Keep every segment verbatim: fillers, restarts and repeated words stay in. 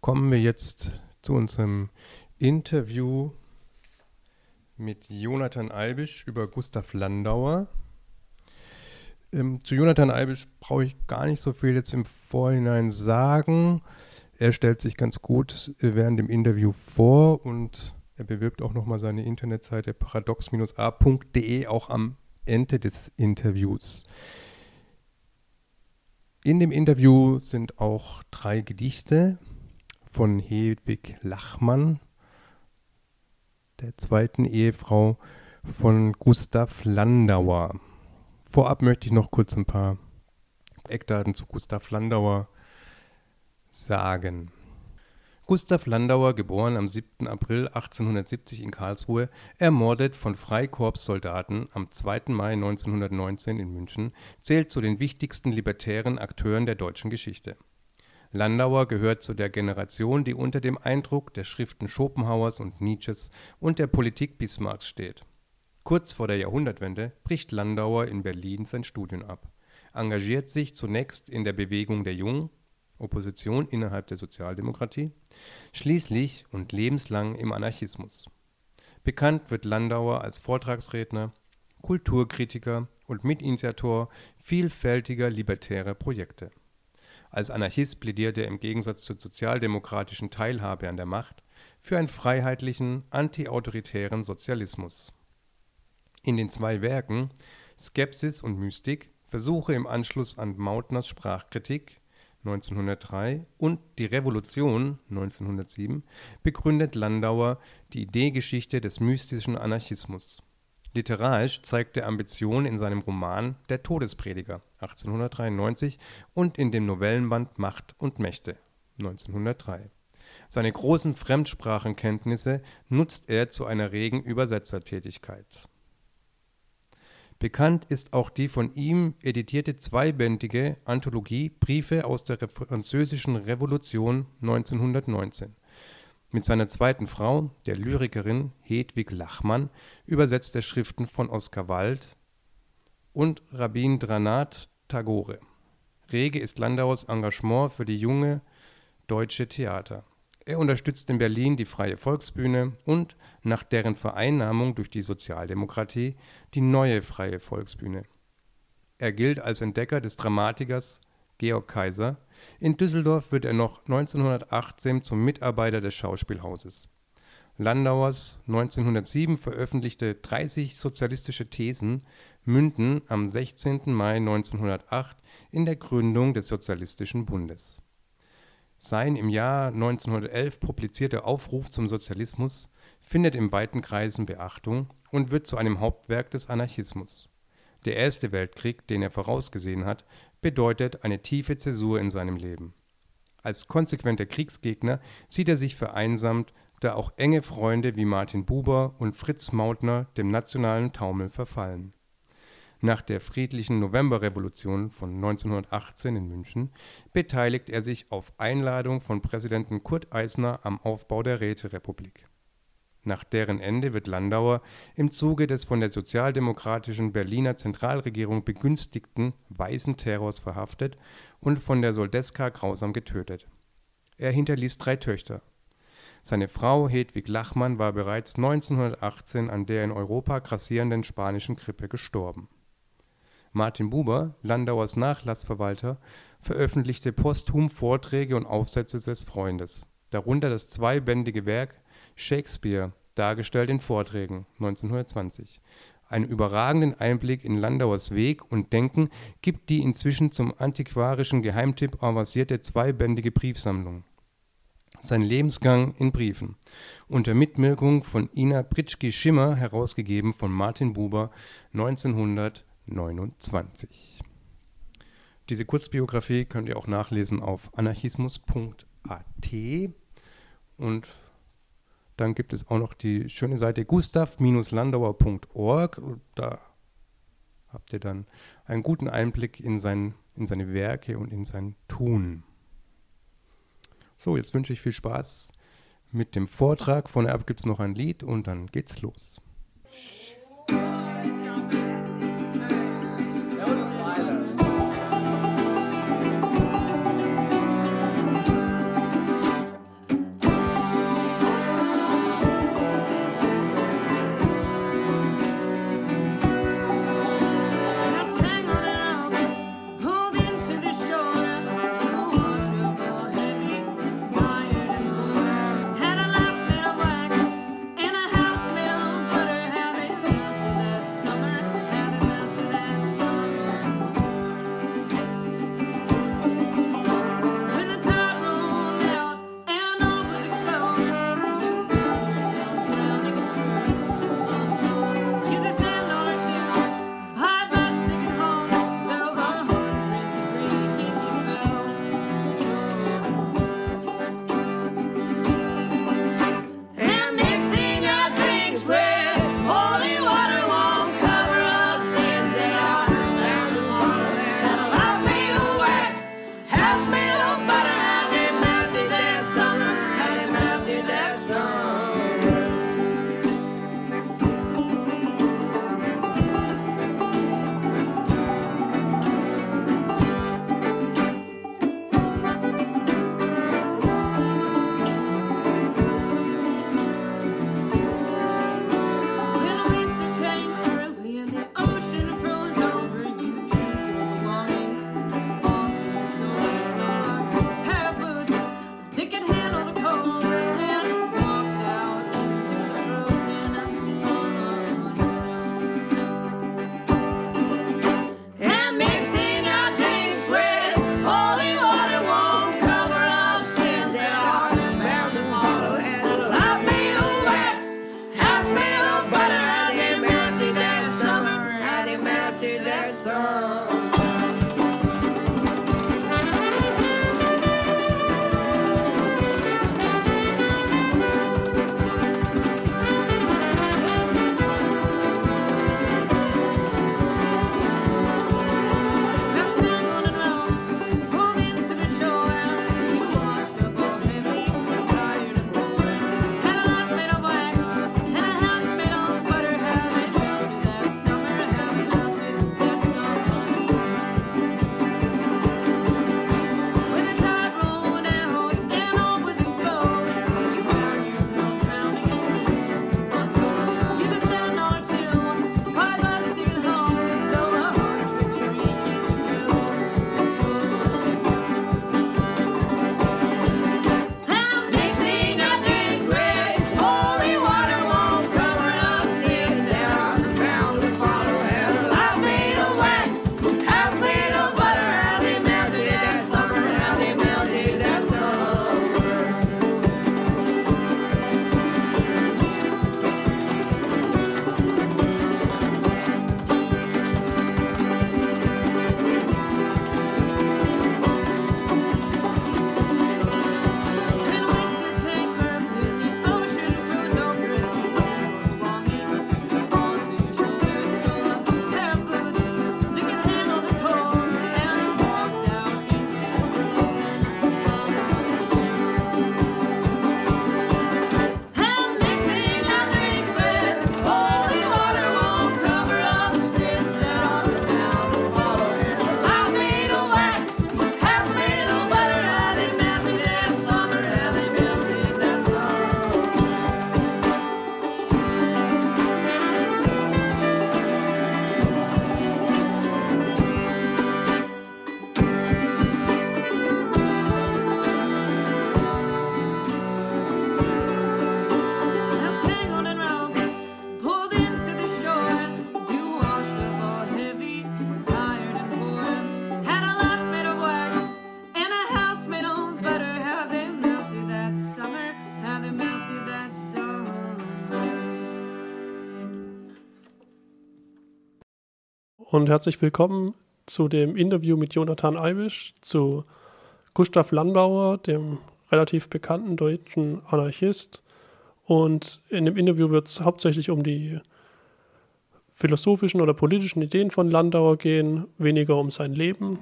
kommen wir jetzt zu unserem Interview mit Jonathan Eibisch über Gustav Landauer. Ähm, zu Jonathan Eibisch brauche ich gar nicht so viel jetzt im Vorhinein sagen. Er stellt sich ganz gut während dem Interview vor und er bewirbt auch nochmal seine Internetseite paradox a punkt de auch am Ende des Interviews. In dem Interview sind auch drei Gedichte von Hedwig Lachmann, der zweiten Ehefrau von Gustav Landauer. Vorab möchte ich noch kurz ein paar Eckdaten zu Gustav Landauer sagen. Gustav Landauer, geboren am siebten April achtzehnhundertsiebzig in Karlsruhe, ermordet von Freikorpssoldaten am zweiten Mai neunzehnhundertneunzehn in München, zählt zu den wichtigsten libertären Akteuren der deutschen Geschichte. Landauer gehört zu der Generation, die unter dem Eindruck der Schriften Schopenhauers und Nietzsches und der Politik Bismarcks steht. Kurz vor der Jahrhundertwende bricht Landauer in Berlin sein Studium ab, engagiert sich zunächst in der Bewegung der Jungen, Opposition innerhalb der Sozialdemokratie, schließlich und lebenslang im Anarchismus. Bekannt wird Landauer als Vortragsredner, Kulturkritiker und Mitinitiator vielfältiger libertärer Projekte. Als Anarchist plädiert er im Gegensatz zur sozialdemokratischen Teilhabe an der Macht für einen freiheitlichen, antiautoritären Sozialismus. In den zwei Werken Skepsis und Mystik, Versuche im Anschluss an Mautners Sprachkritik neunzehnhundertdrei und Die Revolution neunzehnhundertsieben begründet Landauer die Ideengeschichte des mystischen Anarchismus. Literarisch zeigt er Ambitionen in seinem Roman Der Todesprediger achtzehnhundertdreiundneunzig und in dem Novellenband Macht und Mächte neunzehnhundertdrei. Seine großen Fremdsprachenkenntnisse nutzt er zu einer regen Übersetzertätigkeit. Bekannt ist auch die von ihm editierte zweibändige Anthologie Briefe aus der Französischen Revolution neunzehnhundertneunzehn. Mit seiner zweiten Frau, der Lyrikerin Hedwig Lachmann, übersetzt er Schriften von Oskar Wilde und Rabindranath Tagore. Rege ist Landauers Engagement für die junge deutsche Theater. Er unterstützt in Berlin die Freie Volksbühne und, nach deren Vereinnahmung durch die Sozialdemokratie, die Neue Freie Volksbühne. Er gilt als Entdecker des Dramatikers Georg Kaiser. In Düsseldorf wird er noch neunzehnhundertachtzehn zum Mitarbeiter des Schauspielhauses. Landauers neunzehnhundertsieben veröffentlichte dreißig sozialistische Thesen münden am sechzehnten Mai neunzehnhundertacht in der Gründung des Sozialistischen Bundes. Sein im Jahr neunzehnhundertelf publizierter Aufruf zum Sozialismus findet in weiten Kreisen Beachtung und wird zu einem Hauptwerk des Anarchismus. Der Erste Weltkrieg, den er vorausgesehen hat, bedeutet eine tiefe Zäsur in seinem Leben. Als konsequenter Kriegsgegner sieht er sich vereinsamt, da auch enge Freunde wie Martin Buber und Fritz Mautner dem nationalen Taumel verfallen. Nach der friedlichen Novemberrevolution von neunzehnhundertachtzehn in München beteiligt er sich auf Einladung von Präsidenten Kurt Eisner am Aufbau der Räterepublik. Nach deren Ende wird Landauer im Zuge des von der sozialdemokratischen Berliner Zentralregierung begünstigten Weißen Terrors verhaftet und von der Soldateska grausam getötet. Er hinterließ drei Töchter. Seine Frau Hedwig Lachmann war bereits neunzehnhundertachtzehn an der in Europa grassierenden spanischen Grippe gestorben. Martin Buber, Landauers Nachlassverwalter, veröffentlichte posthum Vorträge und Aufsätze des Freundes, darunter das zweibändige Werk Shakespeare, dargestellt in Vorträgen neunzehnhundertzwanzig. Einen überragenden Einblick in Landauers Weg und Denken gibt die inzwischen zum antiquarischen Geheimtipp avancierte zweibändige Briefsammlung. Sein Lebensgang in Briefen, unter Mitwirkung von Ina Pritschki-Schimmer, herausgegeben von Martin Buber neunzehnhundertneunundzwanzig. Diese Kurzbiografie könnt ihr auch nachlesen auf anarchismus punkt a t und dann gibt es auch noch die schöne Seite gustav Landauer punkt org. Da habt ihr dann einen guten Einblick in, sein, in seine Werke und in sein Tun. So, jetzt wünsche ich viel Spaß mit dem Vortrag. Von ab gibt es noch ein Lied und dann geht's los. und herzlich willkommen zu dem Interview mit Jonathan Eibisch zu Gustav Landauer, dem relativ bekannten deutschen Anarchist. Und in dem Interview wird es hauptsächlich um die philosophischen oder politischen Ideen von Landauer gehen, weniger um sein Leben.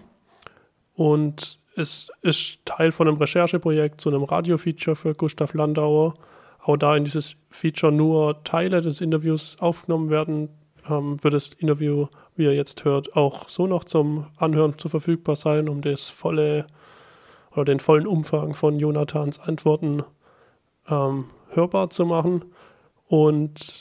Und es ist Teil von einem Rechercheprojekt zu einem Radio-Feature für Gustav Landauer. Auch da in dieses Feature nur Teile des Interviews aufgenommen werden, ähm, wird das Interview, wie ihr jetzt hört, auch so noch zum Anhören zu verfügbar sein, um das volle oder den vollen Umfang von Jonathans Antworten ähm, hörbar zu machen. Und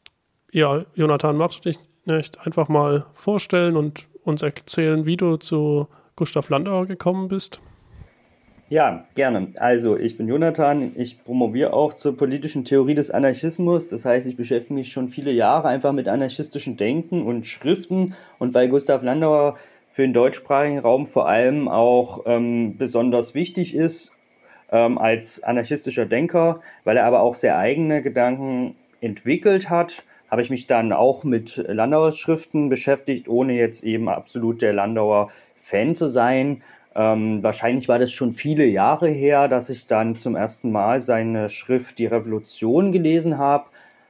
ja, Jonathan, magst du dich nicht einfach mal vorstellen und uns erzählen, wie du zu Gustav Landauer gekommen bist? Ja, gerne. Also, ich bin Jonathan, ich promoviere auch zur politischen Theorie des Anarchismus. Das heißt, ich beschäftige mich schon viele Jahre einfach mit anarchistischen Denken und Schriften. Und weil Gustav Landauer für den deutschsprachigen Raum vor allem auch ähm, besonders wichtig ist ähm, als anarchistischer Denker, weil er aber auch sehr eigene Gedanken entwickelt hat, habe ich mich dann auch mit Landauers Schriften beschäftigt, ohne jetzt eben absolut der Landauer-Fan zu sein. Ähm, wahrscheinlich war das schon viele Jahre her, dass ich dann zum ersten Mal seine Schrift Die Revolution gelesen habe.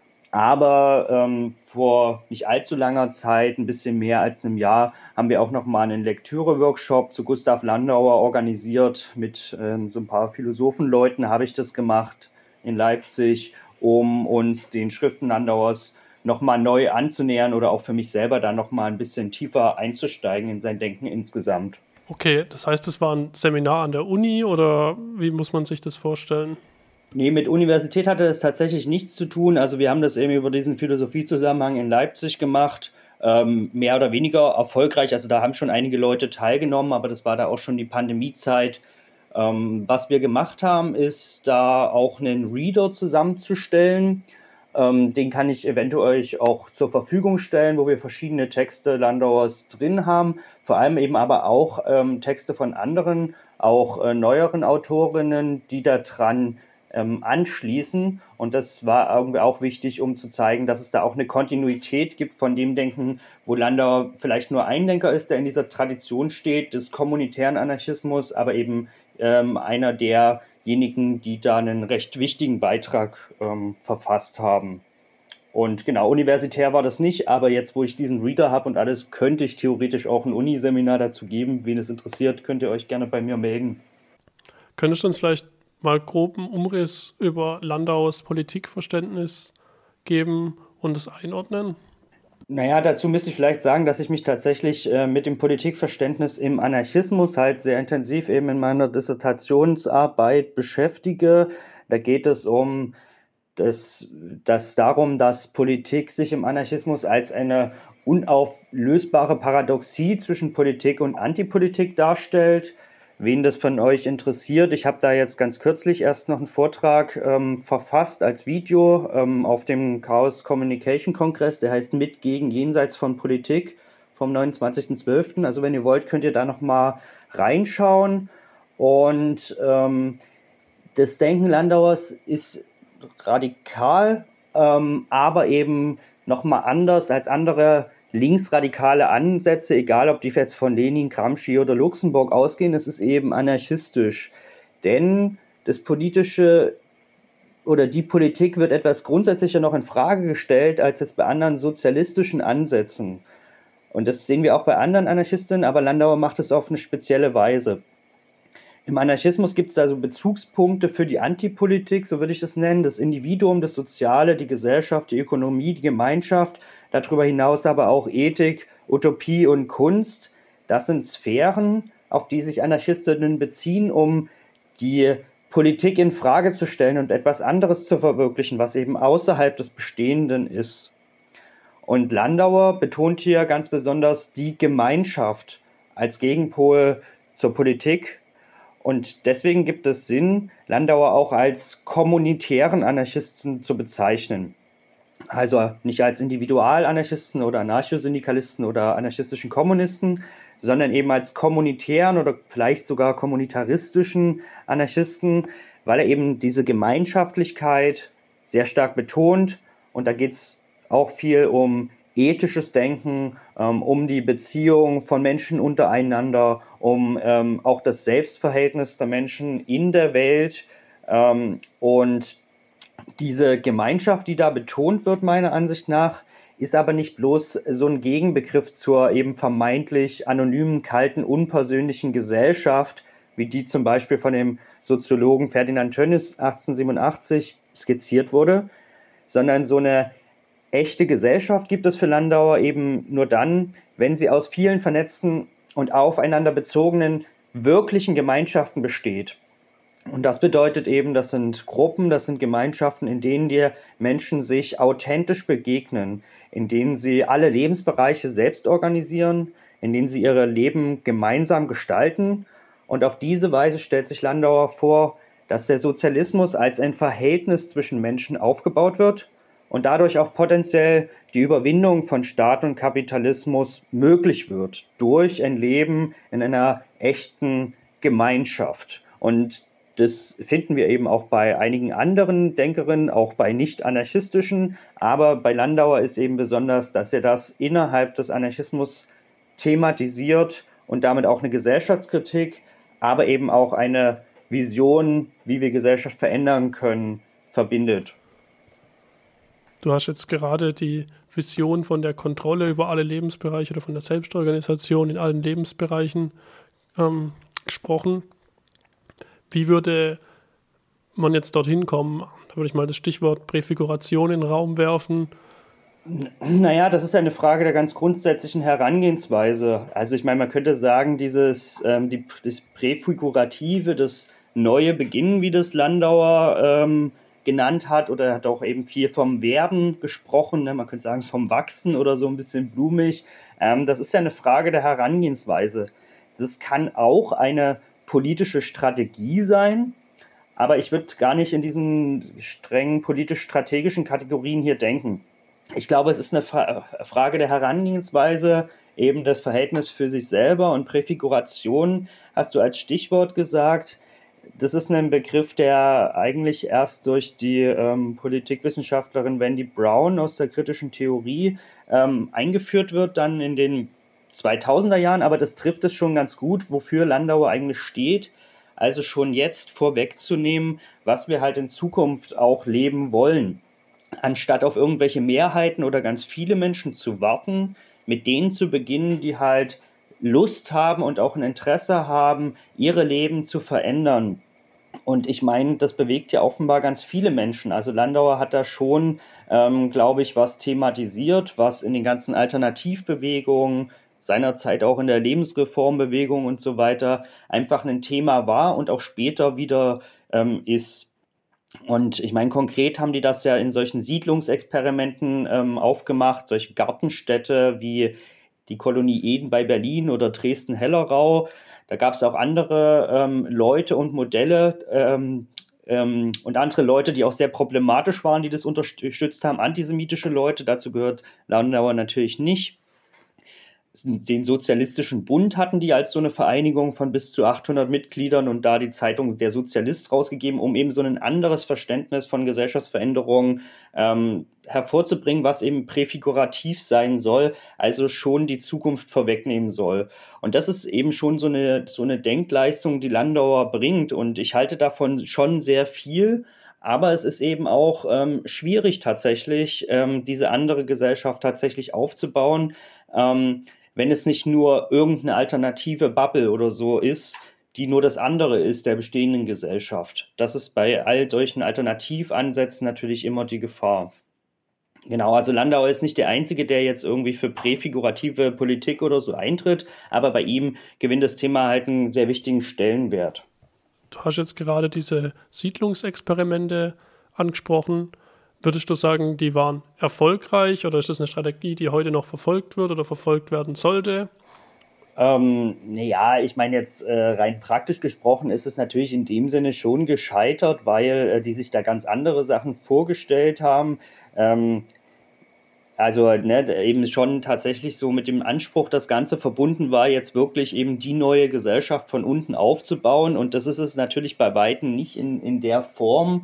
Aber ähm, vor nicht allzu langer Zeit, ein bisschen mehr als einem Jahr, haben wir auch nochmal einen Lektüre-Workshop zu Gustav Landauer organisiert. Mit ähm, so ein paar Philosophenleuten habe ich das gemacht in Leipzig, um uns den Schriften Landauers nochmal neu anzunähern oder auch für mich selber dann nochmal ein bisschen tiefer einzusteigen in sein Denken insgesamt. Okay, das heißt, es war ein Seminar an der Uni oder wie muss man sich das vorstellen? Nee, mit Universität hatte das tatsächlich nichts zu tun. Also wir haben das eben über diesen Philosophiezusammenhang in Leipzig gemacht, ähm, mehr oder weniger erfolgreich. Also da haben schon einige Leute teilgenommen, aber das war da auch schon die Pandemiezeit. Ähm, was wir gemacht haben, ist da auch einen Reader zusammenzustellen. Ähm, den kann ich eventuell euch auch zur Verfügung stellen, wo wir verschiedene Texte Landauers drin haben. Vor allem eben aber auch ähm, Texte von anderen, auch äh, neueren Autorinnen, die da dran ähm, anschließen. Und das war irgendwie auch wichtig, um zu zeigen, dass es da auch eine Kontinuität gibt von dem Denken, wo Landauer vielleicht nur ein Denker ist, der in dieser Tradition steht, des kommunitären Anarchismus, aber eben ähm, einer derjenigen, die da einen recht wichtigen Beitrag ähm, verfasst haben. Und genau, universitär war das nicht, aber jetzt, wo ich diesen Reader habe und alles, könnte ich theoretisch auch ein Uniseminar dazu geben. Wen es interessiert, könnt ihr euch gerne bei mir melden. Könntest du uns vielleicht mal groben Umriss über Landauers Politikverständnis geben und es einordnen? Naja, dazu müsste ich vielleicht sagen, dass ich mich tatsächlich äh, mit dem Politikverständnis im Anarchismus halt sehr intensiv eben in meiner Dissertationsarbeit beschäftige. Da geht es um das, das darum, dass Politik sich im Anarchismus als eine unauflösbare Paradoxie zwischen Politik und Antipolitik darstellt. Wen das von euch interessiert, ich habe da jetzt ganz kürzlich erst noch einen Vortrag ähm, verfasst als Video ähm, auf dem Chaos Communication Kongress, der heißt Mit, Gegen, Jenseits von Politik vom neunundzwanzigsten zwölften Also wenn ihr wollt, könnt ihr da nochmal reinschauen. Und ähm, das Denken Landauers ist radikal, ähm, aber eben nochmal anders als andere linksradikale Ansätze, egal ob die jetzt von Lenin, Gramsci oder Luxemburg ausgehen, es ist eben anarchistisch. Denn das politische oder die Politik wird etwas grundsätzlicher noch in Frage gestellt als jetzt bei anderen sozialistischen Ansätzen. Und das sehen wir auch bei anderen Anarchistinnen, aber Landauer macht es auf eine spezielle Weise. Im Anarchismus gibt es also Bezugspunkte für die Antipolitik, so würde ich das nennen, das Individuum, das Soziale, die Gesellschaft, die Ökonomie, die Gemeinschaft, darüber hinaus aber auch Ethik, Utopie und Kunst. Das sind Sphären, auf die sich Anarchistinnen beziehen, um die Politik in Frage zu stellen und etwas anderes zu verwirklichen, was eben außerhalb des Bestehenden ist. Und Landauer betont hier ganz besonders die Gemeinschaft als Gegenpol zur Politik. Und deswegen gibt es Sinn, Landauer auch als kommunitären Anarchisten zu bezeichnen. Also nicht als Individualanarchisten oder Anarchosyndikalisten oder anarchistischen Kommunisten, sondern eben als kommunitären oder vielleicht sogar kommunitaristischen Anarchisten, weil er eben diese Gemeinschaftlichkeit sehr stark betont. Und da geht es auch viel um ethisches Denken, ähm, um die Beziehung von Menschen untereinander, um ähm, auch das Selbstverhältnis der Menschen in der Welt. Ähm, und diese Gemeinschaft, die da betont wird, meiner Ansicht nach, ist aber nicht bloß so ein Gegenbegriff zur eben vermeintlich anonymen, kalten, unpersönlichen Gesellschaft, wie die zum Beispiel von dem Soziologen Ferdinand Tönnies achtzehnhundertsiebenundachtzig skizziert wurde, sondern so eine echte Gesellschaft gibt es für Landauer eben nur dann, wenn sie aus vielen vernetzten und aufeinander bezogenen wirklichen Gemeinschaften besteht. Und das bedeutet eben, das sind Gruppen, das sind Gemeinschaften, in denen die Menschen sich authentisch begegnen, in denen sie alle Lebensbereiche selbst organisieren, in denen sie ihre Leben gemeinsam gestalten. Und auf diese Weise stellt sich Landauer vor, dass der Sozialismus als ein Verhältnis zwischen Menschen aufgebaut wird und dadurch auch potenziell die Überwindung von Staat und Kapitalismus möglich wird, durch ein Leben in einer echten Gemeinschaft. Und das finden wir eben auch bei einigen anderen Denkerinnen, auch bei nicht-anarchistischen. Aber bei Landauer ist eben besonders, dass er das innerhalb des Anarchismus thematisiert und damit auch eine Gesellschaftskritik, aber eben auch eine Vision, wie wir Gesellschaft verändern können, verbindet. Du hast jetzt gerade die Vision von der Kontrolle über alle Lebensbereiche oder von der Selbstorganisation in allen Lebensbereichen ähm, gesprochen. Wie würde man jetzt dorthin kommen? Da würde ich mal das Stichwort Präfiguration in den Raum werfen. Naja, das ist ja eine Frage der ganz grundsätzlichen Herangehensweise. Also ich meine, man könnte sagen, dieses ähm, die, das Präfigurative, das neue Beginnen, wie das Landauer ähm, genannt hat, oder er hat auch eben viel vom Werden gesprochen, ne? Man könnte sagen vom Wachsen oder so ein bisschen blumig. Ähm, das ist ja eine Frage der Herangehensweise. Das kann auch eine politische Strategie sein, aber ich würde gar nicht in diesen strengen politisch-strategischen Kategorien hier denken. Ich glaube, es ist eine Fra- Frage der Herangehensweise, eben das Verhältnis für sich selber, und Präfiguration hast du als Stichwort gesagt. Das ist ein Begriff, der eigentlich erst durch die ähm, Politikwissenschaftlerin Wendy Brown aus der kritischen Theorie ähm, eingeführt wird, dann in den zweitausender Jahren, aber das trifft es schon ganz gut, wofür Landauer eigentlich steht. Also schon jetzt vorwegzunehmen, was wir halt in Zukunft auch leben wollen. Anstatt auf irgendwelche Mehrheiten oder ganz viele Menschen zu warten, mit denen zu beginnen, die halt Lust haben und auch ein Interesse haben, ihre Leben zu verändern. Und ich meine, das bewegt ja offenbar ganz viele Menschen. Also Landauer hat da schon, ähm, glaube ich, was thematisiert, was in den ganzen Alternativbewegungen, seinerzeit auch in der Lebensreformbewegung und so weiter, einfach ein Thema war und auch später wieder ähm, ist. Und ich meine, konkret haben die das ja in solchen Siedlungsexperimenten ähm, aufgemacht, solche Gartenstädte wie die Kolonie Eden bei Berlin oder Dresden-Hellerau. Da gab es auch andere ähm, Leute und Modelle ähm, ähm, und andere Leute, die auch sehr problematisch waren, die das unterstützt haben, antisemitische Leute. Dazu gehört Landauer natürlich nicht. Den Sozialistischen Bund hatten die als so eine Vereinigung von bis zu achthundert Mitgliedern und da die Zeitung Der Sozialist rausgegeben, um eben so ein anderes Verständnis von Gesellschaftsveränderungen ähm, hervorzubringen, was eben präfigurativ sein soll, also schon die Zukunft vorwegnehmen soll. Und das ist eben schon so eine, so eine Denkleistung, die Landauer bringt, und ich halte davon schon sehr viel. Aber es ist eben auch ähm, schwierig tatsächlich, ähm, diese andere Gesellschaft tatsächlich aufzubauen, ähm, wenn es nicht nur irgendeine alternative Bubble oder so ist, die nur das andere ist der bestehenden Gesellschaft. Das ist bei all solchen Alternativansätzen natürlich immer die Gefahr. Genau, also Landauer ist nicht der Einzige, der jetzt irgendwie für präfigurative Politik oder so eintritt, aber bei ihm gewinnt das Thema halt einen sehr wichtigen Stellenwert. Du hast jetzt gerade diese Siedlungsexperimente angesprochen. Würdest du sagen, die waren erfolgreich, oder ist das eine Strategie, die heute noch verfolgt wird oder verfolgt werden sollte? Ähm, naja, ich meine jetzt äh, rein praktisch gesprochen ist es natürlich in dem Sinne schon gescheitert, weil äh, die sich da ganz andere Sachen vorgestellt haben. Ähm, also ne, eben schon tatsächlich so mit dem Anspruch, das Ganze verbunden war, jetzt wirklich eben die neue Gesellschaft von unten aufzubauen. Und das ist es natürlich bei Weitem nicht in, in der Form.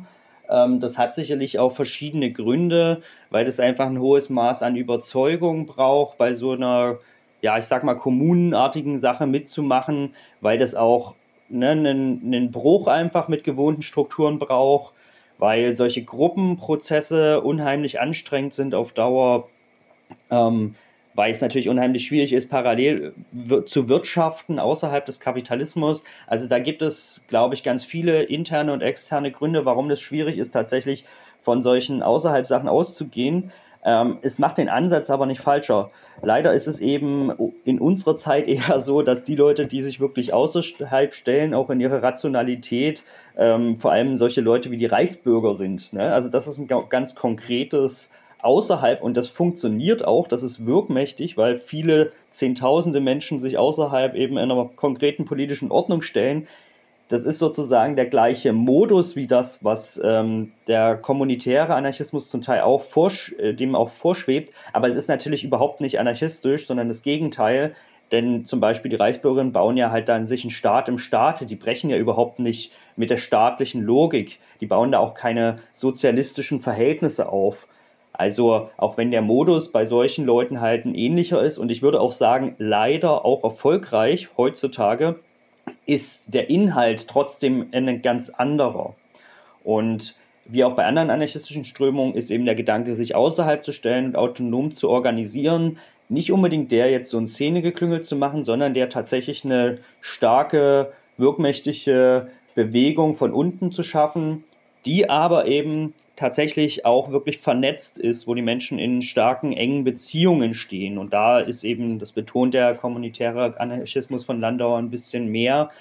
Ähm, das hat sicherlich auch verschiedene Gründe, weil das einfach ein hohes Maß an Überzeugung braucht, bei so einer, ja, ich sag mal, kommunenartigen Sache mitzumachen, weil das auch ne, einen, einen Bruch einfach mit gewohnten Strukturen braucht, weil solche Gruppenprozesse unheimlich anstrengend sind auf Dauer, ähm, weil es natürlich unheimlich schwierig ist, parallel wir- zu wirtschaften außerhalb des Kapitalismus. Also da gibt es, glaube ich, ganz viele interne und externe Gründe, warum das schwierig ist, tatsächlich von solchen außerhalb Sachen auszugehen. Ähm, es macht den Ansatz aber nicht falscher. Leider ist es eben in unserer Zeit eher so, dass die Leute, die sich wirklich außerhalb stellen, auch in ihrer Rationalität, ähm, vor allem solche Leute wie die Reichsbürger sind. Ne? Also das ist ein ga- ganz konkretes außerhalb, und das funktioniert auch, das ist wirkmächtig, weil viele Zehntausende Menschen sich außerhalb eben einer konkreten politischen Ordnung stellen. Das ist sozusagen der gleiche Modus wie das, was ähm, der kommunitäre Anarchismus zum Teil auch vorsch- äh, dem auch vorschwebt, aber es ist natürlich überhaupt nicht anarchistisch, sondern das Gegenteil, denn zum Beispiel die Reichsbürgerinnen bauen ja halt dann sich einen Staat im Staate, die brechen ja überhaupt nicht mit der staatlichen Logik, die bauen da auch keine sozialistischen Verhältnisse auf. Also auch wenn der Modus bei solchen Leuten halt ein ähnlicher ist, und ich würde auch sagen, leider auch erfolgreich heutzutage, ist der Inhalt trotzdem ein ganz anderer. Und wie auch bei anderen anarchistischen Strömungen ist eben der Gedanke, sich außerhalb zu stellen und autonom zu organisieren, nicht unbedingt der, jetzt so ein Szenegeklüngel zu machen, sondern der tatsächlich eine starke, wirkmächtige Bewegung von unten zu schaffen, die aber eben tatsächlich auch wirklich vernetzt ist, wo die Menschen in starken, engen Beziehungen stehen. Und da ist eben, das betont der kommunitäre Anarchismus von Landauer ein bisschen mehr.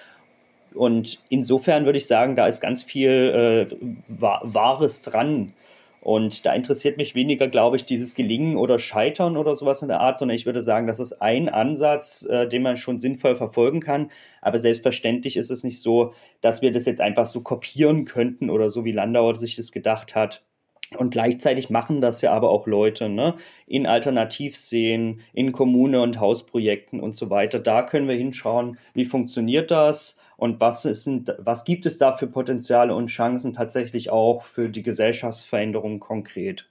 Und insofern würde ich sagen, da ist ganz viel äh, Wahres dran. Und da interessiert mich weniger, glaube ich, dieses Gelingen oder Scheitern oder sowas in der Art, sondern ich würde sagen, das ist ein Ansatz, äh, den man schon sinnvoll verfolgen kann. Aber selbstverständlich ist es nicht so, dass wir das jetzt einfach so kopieren könnten oder so, wie Landauer sich das gedacht hat. Und gleichzeitig machen das ja aber auch Leute, ne? In Alternativszenen, in Kommune- und Hausprojekten und so weiter. Da können wir hinschauen, wie funktioniert das und was, ist, was gibt es da für Potenziale und Chancen tatsächlich auch für die Gesellschaftsveränderung konkret.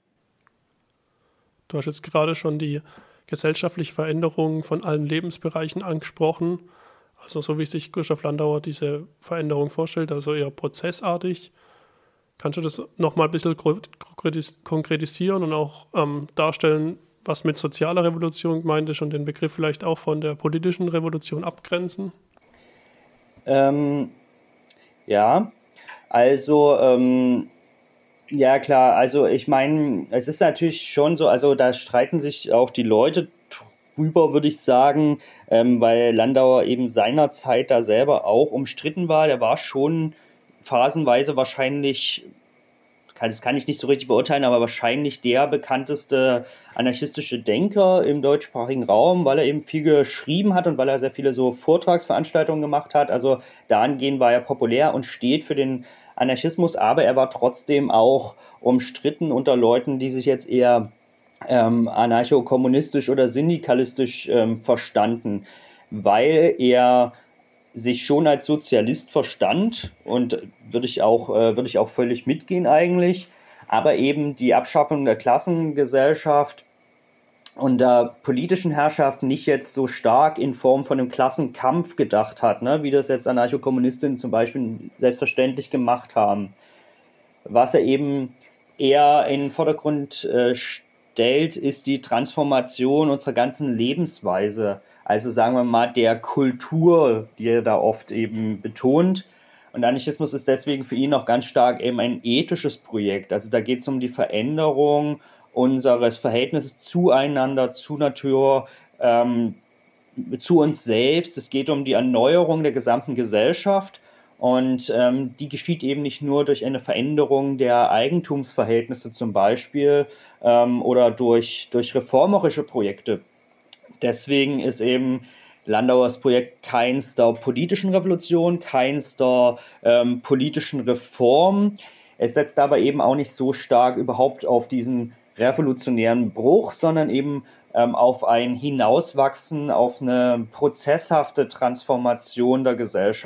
Du hast jetzt gerade schon die gesellschaftliche Veränderung von allen Lebensbereichen angesprochen. Also so wie sich Gustav Landauer diese Veränderung vorstellt, also eher prozessartig. Kannst du das nochmal ein bisschen konkretisieren und auch ähm, darstellen, was mit sozialer Revolution gemeint ist und den Begriff vielleicht auch von der politischen Revolution abgrenzen? Ähm, ja, also ähm, ja klar, also ich meine, es ist natürlich schon so, also da streiten sich auch die Leute drüber, würde ich sagen, ähm, weil Landauer eben seinerzeit da selber auch umstritten war. Der war schon phasenweise wahrscheinlich, kann, das kann ich nicht so richtig beurteilen, aber wahrscheinlich der bekannteste anarchistische Denker im deutschsprachigen Raum, weil er eben viel geschrieben hat und weil er sehr viele so Vortragsveranstaltungen gemacht hat. Also dahingehend war er populär und steht für den Anarchismus, aber er war trotzdem auch umstritten unter Leuten, die sich jetzt eher ähm, anarcho-kommunistisch oder syndikalistisch ähm, verstanden, weil er sich schon als Sozialist verstand, und würde ich auch, äh, würde ich auch völlig mitgehen eigentlich, aber eben die Abschaffung der Klassengesellschaft und der politischen Herrschaft nicht jetzt so stark in Form von einem Klassenkampf gedacht hat, ne, wie das jetzt Anarcho-Kommunistinnen zum Beispiel selbstverständlich gemacht haben. Was er eben eher in den Vordergrund äh, stellt, ist die Transformation unserer ganzen Lebensweise. Also sagen wir mal der Kultur, die er da oft eben betont. Und Anarchismus ist deswegen für ihn auch ganz stark eben ein ethisches Projekt. Also da geht es um die Veränderung unseres Verhältnisses zueinander, zu Natur, ähm, zu uns selbst. Es geht um die Erneuerung der gesamten Gesellschaft. Und ähm, die geschieht eben nicht nur durch eine Veränderung der Eigentumsverhältnisse zum Beispiel ähm, oder durch, durch reformerische Projekte. Deswegen ist eben Landauers Projekt keins der politischen Revolution, keins der ähm, politischen Reform. Es setzt aber eben auch nicht so stark überhaupt auf diesen revolutionären Bruch, sondern eben ähm, auf ein Hinauswachsen, auf eine prozesshafte Transformation der Gesellschaft,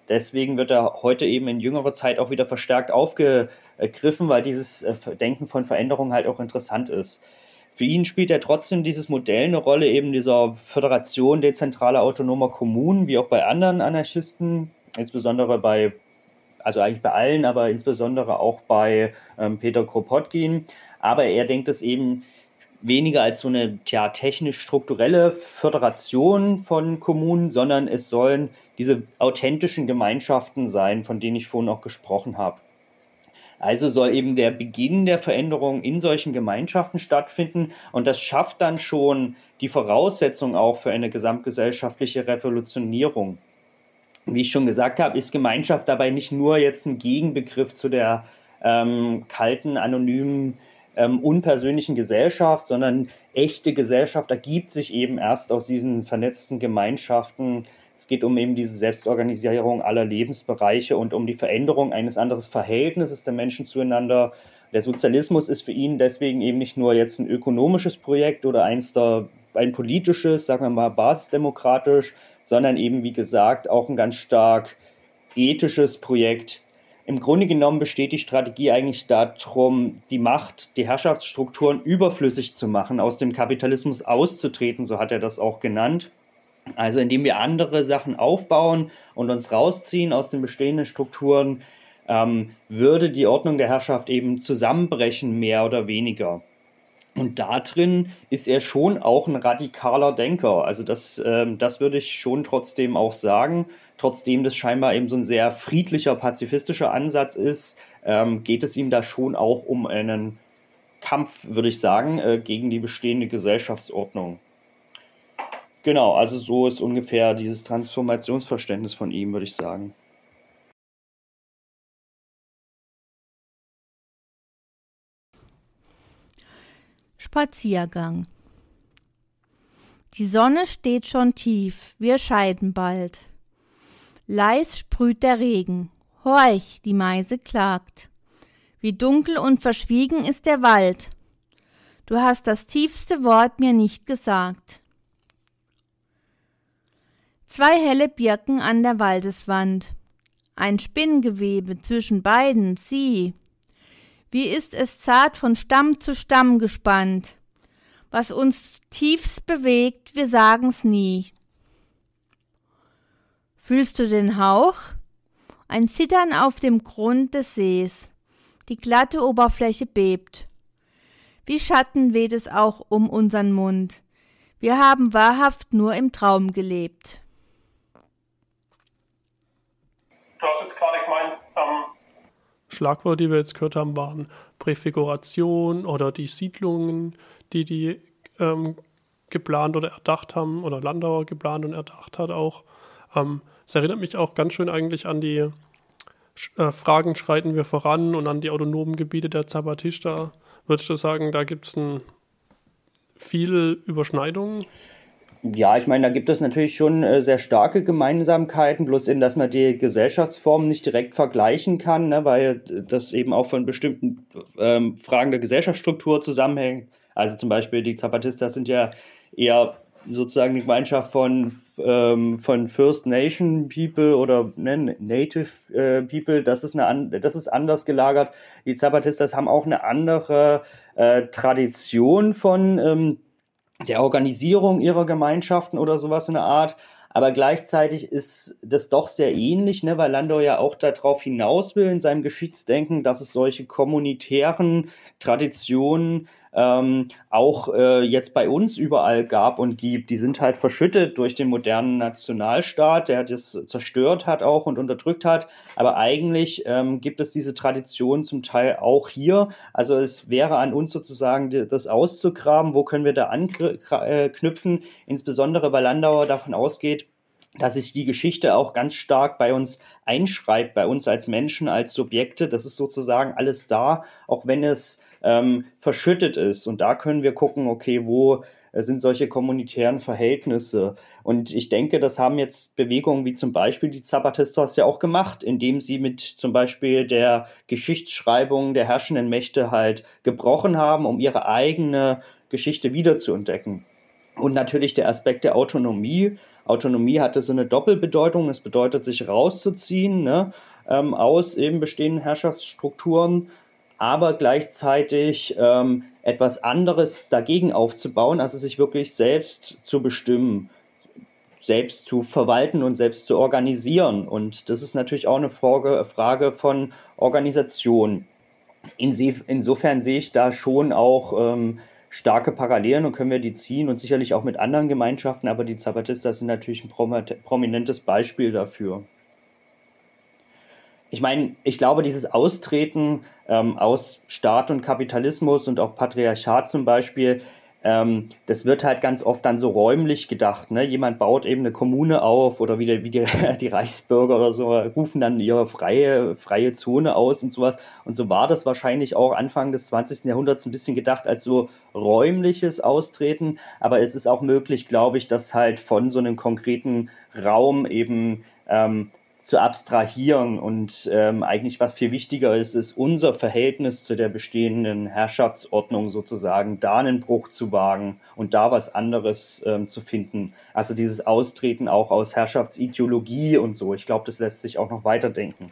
deswegen wird er heute eben in jüngerer Zeit auch wieder verstärkt aufgegriffen, weil dieses äh, Denken von Veränderung halt auch interessant ist. Für ihn spielt ja trotzdem dieses Modell eine Rolle, eben dieser Föderation dezentraler autonomer Kommunen, wie auch bei anderen Anarchisten, insbesondere bei, also eigentlich bei allen, aber insbesondere auch bei ähm, Peter Kropotkin. Aber er denkt es eben weniger als so eine tja, technisch-strukturelle Föderation von Kommunen, sondern es sollen diese authentischen Gemeinschaften sein, von denen ich vorhin auch gesprochen habe. Also soll eben der Beginn der Veränderung in solchen Gemeinschaften stattfinden und das schafft dann schon die Voraussetzung auch für eine gesamtgesellschaftliche Revolutionierung. Wie ich schon gesagt habe, ist Gemeinschaft dabei nicht nur jetzt ein Gegenbegriff zu der ähm, kalten, anonymen, ähm, unpersönlichen Gesellschaft, sondern echte Gesellschaft ergibt sich eben erst aus diesen vernetzten Gemeinschaften. Es geht um eben diese Selbstorganisierung aller Lebensbereiche und um die Veränderung eines anderen Verhältnisses der Menschen zueinander. Der Sozialismus ist für ihn deswegen eben nicht nur jetzt ein ökonomisches Projekt oder eins der, ein politisches, sagen wir mal basisdemokratisch, sondern eben, wie gesagt, auch ein ganz stark ethisches Projekt. Im Grunde genommen besteht die Strategie eigentlich darum, die Macht, die Herrschaftsstrukturen überflüssig zu machen, aus dem Kapitalismus auszutreten, so hat er das auch genannt. Also indem wir andere Sachen aufbauen und uns rausziehen aus den bestehenden Strukturen, ähm, würde die Ordnung der Herrschaft eben zusammenbrechen, mehr oder weniger. Und da drin ist er schon auch ein radikaler Denker. Also das, ähm, das würde ich schon trotzdem auch sagen. Trotzdem das scheinbar eben so ein sehr friedlicher, pazifistischer Ansatz ist, ähm, geht es ihm da schon auch um einen Kampf, würde ich sagen, äh, gegen die bestehende Gesellschaftsordnung. Genau, also so ist ungefähr dieses Transformationsverständnis von ihm, würde ich sagen. Spaziergang. Die Sonne steht schon tief, wir scheiden bald. Leis sprüht der Regen, horch, die Meise klagt. Wie dunkel und verschwiegen ist der Wald. Du hast das tiefste Wort mir nicht gesagt. Zwei helle Birken an der Waldeswand, ein Spinngewebe zwischen beiden, sieh. Wie ist es zart von Stamm zu Stamm gespannt, was uns tiefst bewegt, wir sagen's nie. Fühlst du den Hauch? Ein Zittern auf dem Grund des Sees, die glatte Oberfläche bebt. Wie Schatten weht es auch um unseren Mund, wir haben wahrhaft nur im Traum gelebt. Du hast jetzt gerade gemeint, ähm, Schlagwörter, die wir jetzt gehört haben, waren Präfiguration oder die Siedlungen, die die ähm, geplant oder erdacht haben, oder Landauer geplant und erdacht hat auch. Ähm, es erinnert mich auch ganz schön eigentlich an die äh, Fragen, schreiten wir voran, und an die autonomen Gebiete der Zapatista. Würdest du sagen, da gibt es viel Überschneidungen? Ja, ich meine, da gibt es natürlich schon äh, sehr starke Gemeinsamkeiten, bloß eben, dass man die Gesellschaftsformen nicht direkt vergleichen kann, ne, weil das eben auch von bestimmten ähm, Fragen der Gesellschaftsstruktur zusammenhängt. Also zum Beispiel die Zapatistas sind ja eher sozusagen die Gemeinschaft von, ähm, von First Nation People oder ne, Native äh, People. Das ist, eine, das ist anders gelagert. Die Zapatistas haben auch eine andere äh, Tradition von ähm, der Organisierung ihrer Gemeinschaften oder sowas in der Art. Aber gleichzeitig ist das doch sehr ähnlich, ne, weil Landau ja auch darauf hinaus will in seinem Geschichtsdenken, dass es solche kommunitären Traditionen ähm, auch äh, jetzt bei uns überall gab und gibt. Die sind halt verschüttet durch den modernen Nationalstaat, der das zerstört hat auch und unterdrückt hat. Aber eigentlich ähm, gibt es diese Tradition zum Teil auch hier. Also es wäre an uns sozusagen das auszugraben, wo können wir da anknüpfen, insbesondere weil Landauer davon ausgeht, dass sich die Geschichte auch ganz stark bei uns einschreibt, bei uns als Menschen, als Subjekte. Das ist sozusagen alles da, auch wenn es ähm, verschüttet ist. Und da können wir gucken, okay, wo äh, sind solche kommunitären Verhältnisse? Und ich denke, das haben jetzt Bewegungen wie zum Beispiel die Zapatistas ja auch gemacht, indem sie mit zum Beispiel der Geschichtsschreibung der herrschenden Mächte halt gebrochen haben, um ihre eigene Geschichte wiederzuentdecken. Und natürlich der Aspekt der Autonomie. Autonomie hatte so eine Doppelbedeutung. Es bedeutet, sich rauszuziehen, ne, ähm, aus eben bestehenden Herrschaftsstrukturen, aber gleichzeitig ähm, etwas anderes dagegen aufzubauen, also sich wirklich selbst zu bestimmen, selbst zu verwalten und selbst zu organisieren. Und das ist natürlich auch eine Frage, Frage von Organisation. Insofern sehe ich da schon auch ähm, starke Parallelen und können wir die ziehen und sicherlich auch mit anderen Gemeinschaften, aber die Zapatistas sind natürlich ein prominentes Beispiel dafür. Ich meine, ich glaube, dieses Austreten ähm, aus Staat und Kapitalismus und auch Patriarchat zum Beispiel, ähm, das wird halt ganz oft dann so räumlich gedacht. Ne? Jemand baut eben eine Kommune auf oder wie, die, wie die, die Reichsbürger oder so rufen dann ihre freie, freie Zone aus und sowas. Und so war das wahrscheinlich auch Anfang des zwanzigsten Jahrhunderts ein bisschen gedacht als so räumliches Austreten. Aber es ist auch möglich, glaube ich, dass halt von so einem konkreten Raum eben ähm, zu abstrahieren und ähm, eigentlich was viel wichtiger ist, ist unser Verhältnis zu der bestehenden Herrschaftsordnung sozusagen, da einen Bruch zu wagen und da was anderes ähm, zu finden. Also dieses Austreten auch aus Herrschaftsideologie und so. Ich glaube, das lässt sich auch noch weiterdenken.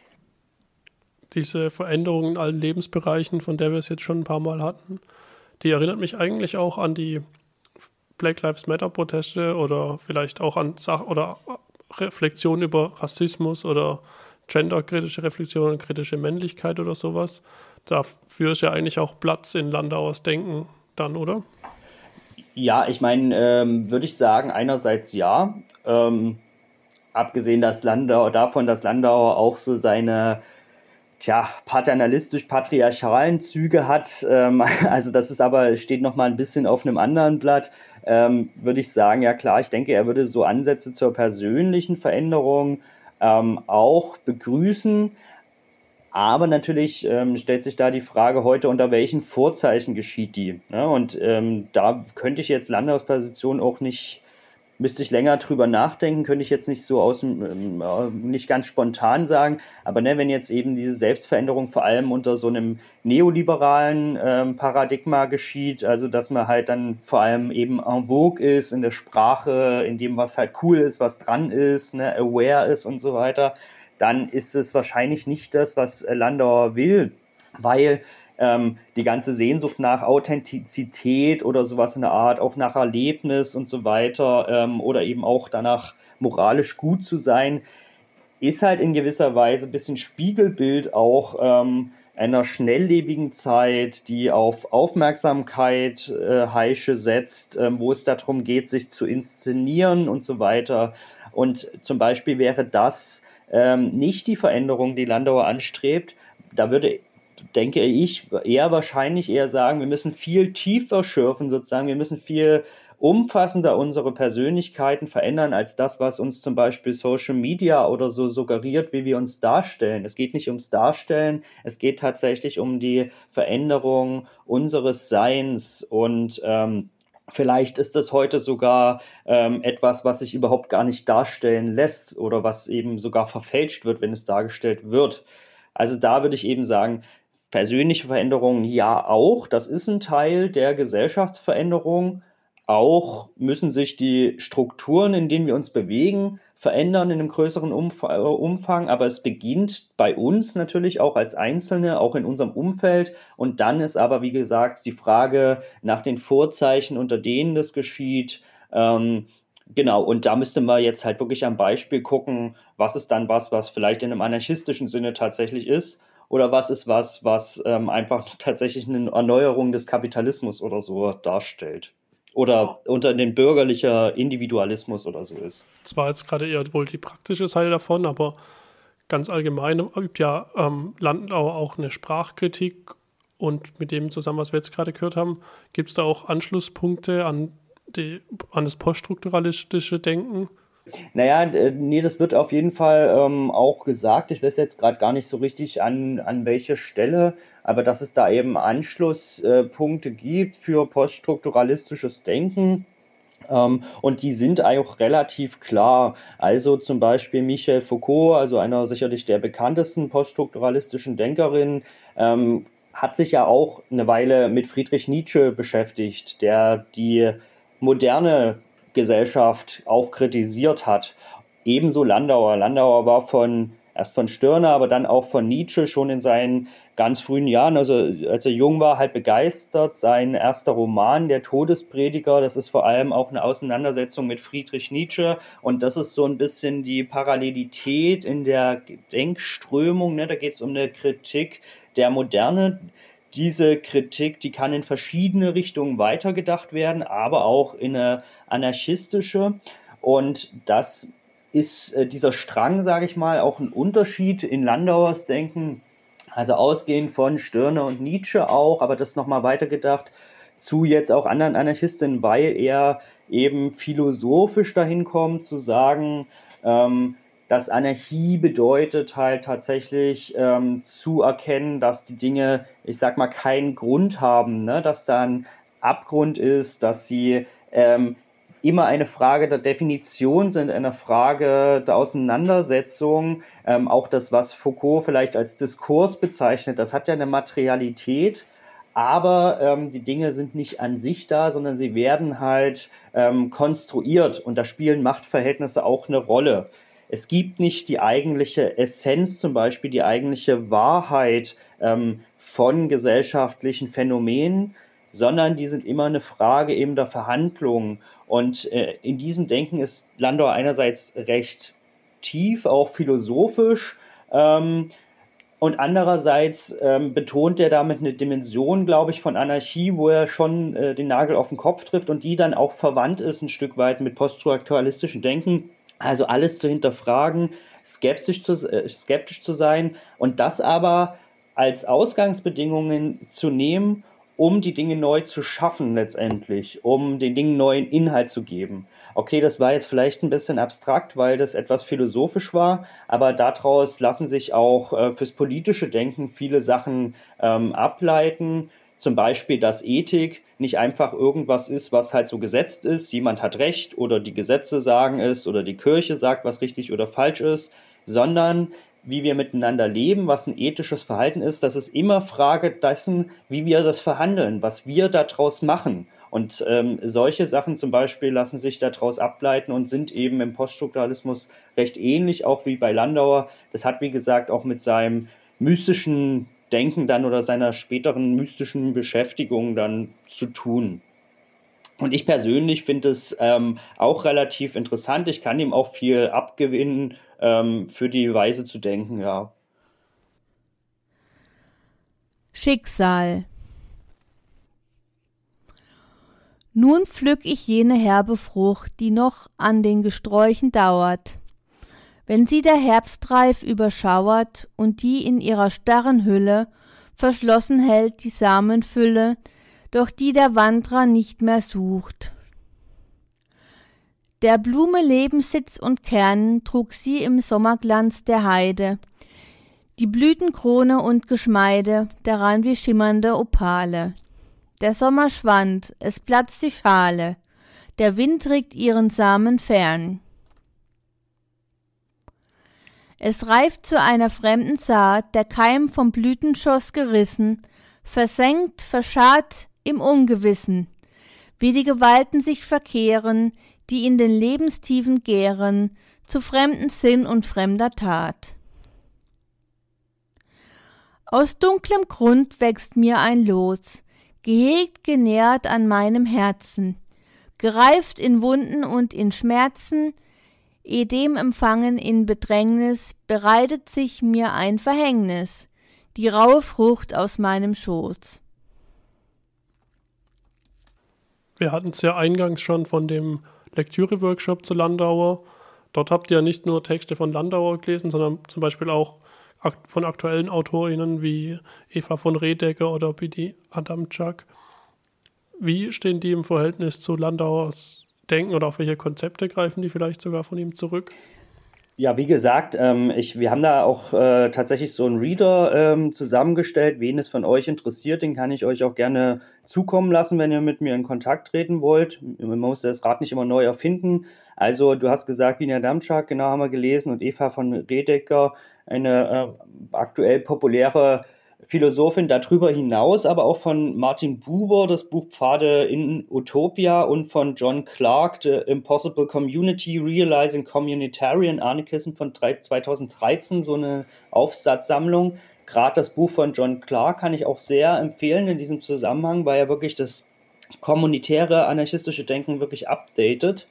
Diese Veränderungen in allen Lebensbereichen, von der wir es jetzt schon ein paar Mal hatten, die erinnert mich eigentlich auch an die Black Lives Matter Proteste oder vielleicht auch an Sach- oder Reflexion über Rassismus oder genderkritische Reflexion, kritische Männlichkeit oder sowas. Dafür ist ja eigentlich auch Platz in Landauers Denken dann, oder? Ja, ich meine, ähm, würde ich sagen, einerseits ja. Ähm, abgesehen dass Landau, davon, dass Landau auch so seine tja, paternalistisch-patriarchalen Züge hat, ähm, also das ist aber, steht nochmal ein bisschen auf einem anderen Blatt, ähm, würde ich sagen, ja klar, ich denke, er würde so Ansätze zur persönlichen Veränderung ähm, auch begrüßen, aber natürlich ähm, stellt sich da die Frage heute, unter welchen Vorzeichen geschieht die, ne? Und ähm, da könnte ich jetzt Landaus Position auch nicht, müsste ich länger drüber nachdenken, könnte ich jetzt nicht so aus dem, äh, nicht ganz spontan sagen, aber ne, wenn jetzt eben diese Selbstveränderung vor allem unter so einem neoliberalen ähm, Paradigma geschieht, also dass man halt dann vor allem eben en vogue ist in der Sprache, in dem, was halt cool ist, was dran ist, ne, aware ist und so weiter, dann ist es wahrscheinlich nicht das, was Landauer will, weil Ähm, die ganze Sehnsucht nach Authentizität oder sowas in der Art, auch nach Erlebnis und so weiter ähm, oder eben auch danach moralisch gut zu sein, ist halt in gewisser Weise ein bisschen Spiegelbild auch ähm, einer schnelllebigen Zeit, die auf Aufmerksamkeit äh, Heische setzt, ähm, wo es darum geht, sich zu inszenieren und so weiter. Und zum Beispiel wäre das ähm, nicht die Veränderung, die Landauer anstrebt. Da würde denke ich, eher wahrscheinlich eher sagen, wir müssen viel tiefer schürfen sozusagen, wir müssen viel umfassender unsere Persönlichkeiten verändern als das, was uns zum Beispiel Social Media oder so suggeriert, wie wir uns darstellen. Es geht nicht ums Darstellen, es geht tatsächlich um die Veränderung unseres Seins und ähm, vielleicht ist das heute sogar ähm, etwas, was sich überhaupt gar nicht darstellen lässt oder was eben sogar verfälscht wird, wenn es dargestellt wird. Also da würde ich eben sagen, persönliche Veränderungen ja auch, das ist ein Teil der Gesellschaftsveränderung. Auch müssen sich die Strukturen, in denen wir uns bewegen, verändern in einem größeren Umfang. Aber es beginnt bei uns natürlich auch als Einzelne, auch in unserem Umfeld. Und dann ist aber, wie gesagt, die Frage nach den Vorzeichen, unter denen das geschieht. Ähm, genau, und da müsste man jetzt halt wirklich am Beispiel gucken, was ist dann was, was vielleicht in einem anarchistischen Sinne tatsächlich ist. Oder was ist was, was ähm, einfach tatsächlich eine Erneuerung des Kapitalismus oder so darstellt? Oder unter den bürgerlicher Individualismus oder so ist. Das war jetzt gerade eher wohl die praktische Seite davon, aber ganz allgemein übt ja ähm, Landau auch eine Sprachkritik und mit dem zusammen, was wir jetzt gerade gehört haben, gibt es da auch Anschlusspunkte an, die, an das poststrukturalistische Denken? Naja, nee, das wird auf jeden Fall ähm, auch gesagt. Ich weiß jetzt gerade gar nicht so richtig an, an welche Stelle, aber dass es da eben Anschlusspunkte äh, gibt für poststrukturalistisches Denken. Ähm, und die sind auch relativ klar. Also zum Beispiel Michel Foucault, also einer sicherlich der bekanntesten poststrukturalistischen Denkerinnen, ähm, hat sich ja auch eine Weile mit Friedrich Nietzsche beschäftigt, der die moderne Gesellschaft auch kritisiert hat. Ebenso Landauer. Landauer war von erst von Stirner, aber dann auch von Nietzsche schon in seinen ganz frühen Jahren, also als er jung war, halt begeistert. Sein erster Roman, Der Todesprediger, das ist vor allem auch eine Auseinandersetzung mit Friedrich Nietzsche, und das ist so ein bisschen die Parallelität in der Denkströmung, ne? Da geht es um eine Kritik der Moderne. Diese Kritik, die kann in verschiedene Richtungen weitergedacht werden, aber auch in eine anarchistische, und das ist äh, dieser Strang, sage ich mal, auch ein Unterschied in Landauers Denken, also ausgehend von Stirner und Nietzsche auch, aber das nochmal weitergedacht zu jetzt auch anderen Anarchisten, weil er eben philosophisch dahin kommt zu sagen, ähm, dass Anarchie bedeutet halt tatsächlich ähm, zu erkennen, dass die Dinge, ich sag mal, keinen Grund haben, ne? Dass da ein Abgrund ist, dass sie ähm, immer eine Frage der Definition sind, eine Frage der Auseinandersetzung. Ähm, auch das, was Foucault vielleicht als Diskurs bezeichnet, das hat ja eine Materialität, aber ähm, die Dinge sind nicht an sich da, sondern sie werden halt ähm, konstruiert, und da spielen Machtverhältnisse auch eine Rolle. Es gibt nicht die eigentliche Essenz, zum Beispiel die eigentliche Wahrheit ähm, von gesellschaftlichen Phänomenen, sondern die sind immer eine Frage eben der Verhandlung. Und äh, in diesem Denken ist Landauer einerseits recht tief, auch philosophisch, ähm, und andererseits ähm, betont er damit eine Dimension, glaube ich, von Anarchie, wo er schon äh, den Nagel auf den Kopf trifft und die dann auch verwandt ist ein Stück weit mit poststrukturalistischem Denken. Also alles zu hinterfragen, skeptisch zu, äh, skeptisch zu sein und das aber als Ausgangsbedingungen zu nehmen, um die Dinge neu zu schaffen letztendlich, um den Dingen neuen Inhalt zu geben. Okay, das war jetzt vielleicht ein bisschen abstrakt, weil das etwas philosophisch war, aber daraus lassen sich auch äh, fürs politische Denken viele Sachen ähm, ableiten. Zum Beispiel, dass Ethik nicht einfach irgendwas ist, was halt so gesetzt ist. Jemand hat Recht oder die Gesetze sagen es oder die Kirche sagt, was richtig oder falsch ist, sondern wie wir miteinander leben, was ein ethisches Verhalten ist, das ist immer Frage dessen, wie wir das verhandeln, was wir daraus machen. Und ähm, solche Sachen zum Beispiel lassen sich daraus ableiten und sind eben im Poststrukturalismus recht ähnlich, auch wie bei Landauer. Das hat, wie gesagt, auch mit seinem mystischen Denken dann oder seiner späteren mystischen Beschäftigung dann zu tun. Und ich persönlich finde es ähm, auch relativ interessant. Ich kann ihm auch viel abgewinnen ähm, für die Weise zu denken, ja. Schicksal. Nun pflück ich jene herbe Frucht, die noch an den Gesträuchen dauert. Wenn sie der Herbstreif überschauert und die in ihrer starren Hülle verschlossen hält die Samenfülle, doch die der Wandrer nicht mehr sucht. Der Blume Lebenssitz und Kern trug sie im Sommerglanz der Heide, die Blütenkrone und Geschmeide, daran wie schimmernde Opale. Der Sommer schwand, es platzt die Schale, der Wind trägt ihren Samen fern. Es reift zu einer fremden Saat, der Keim vom Blütenschoss gerissen, versenkt, verscharrt im Ungewissen, wie die Gewalten sich verkehren, die in den Lebenstiefen gären, zu fremden Sinn und fremder Tat. Aus dunklem Grund wächst mir ein Los, gehegt, genährt an meinem Herzen, gereift in Wunden und in Schmerzen, edem empfangen in Bedrängnis, bereitet sich mir ein Verhängnis, die raue Frucht aus meinem Schoß. Wir hatten es ja eingangs schon von dem Lektüre-Workshop zu Landauer. Dort habt ihr nicht nur Texte von Landauer gelesen, sondern zum Beispiel auch von aktuellen AutorInnen wie Eva von Redeker oder Bidi Adamczak. Wie stehen die im Verhältnis zu Landauers Denken oder auf welche Konzepte greifen die vielleicht sogar von ihm zurück? Ja, wie gesagt, ähm, ich, wir haben da auch äh, tatsächlich so einen Reader ähm, zusammengestellt. Wen es von euch interessiert, den kann ich euch auch gerne zukommen lassen, wenn ihr mit mir in Kontakt treten wollt. Man muss das Rad nicht immer neu erfinden. Also du hast gesagt, Bidi Adamczak, genau, haben wir gelesen, und Eva von Redeker, eine äh, aktuell populäre Philosophin darüber hinaus, aber auch von Martin Buber, das Buch Pfade in Utopia, und von John Clark, The Impossible Community, Realizing Communitarian Anarchism von zweitausenddreizehn, so eine Aufsatzsammlung. Gerade das Buch von John Clark kann ich auch sehr empfehlen in diesem Zusammenhang, weil er wirklich das kommunitäre anarchistische Denken wirklich updatet.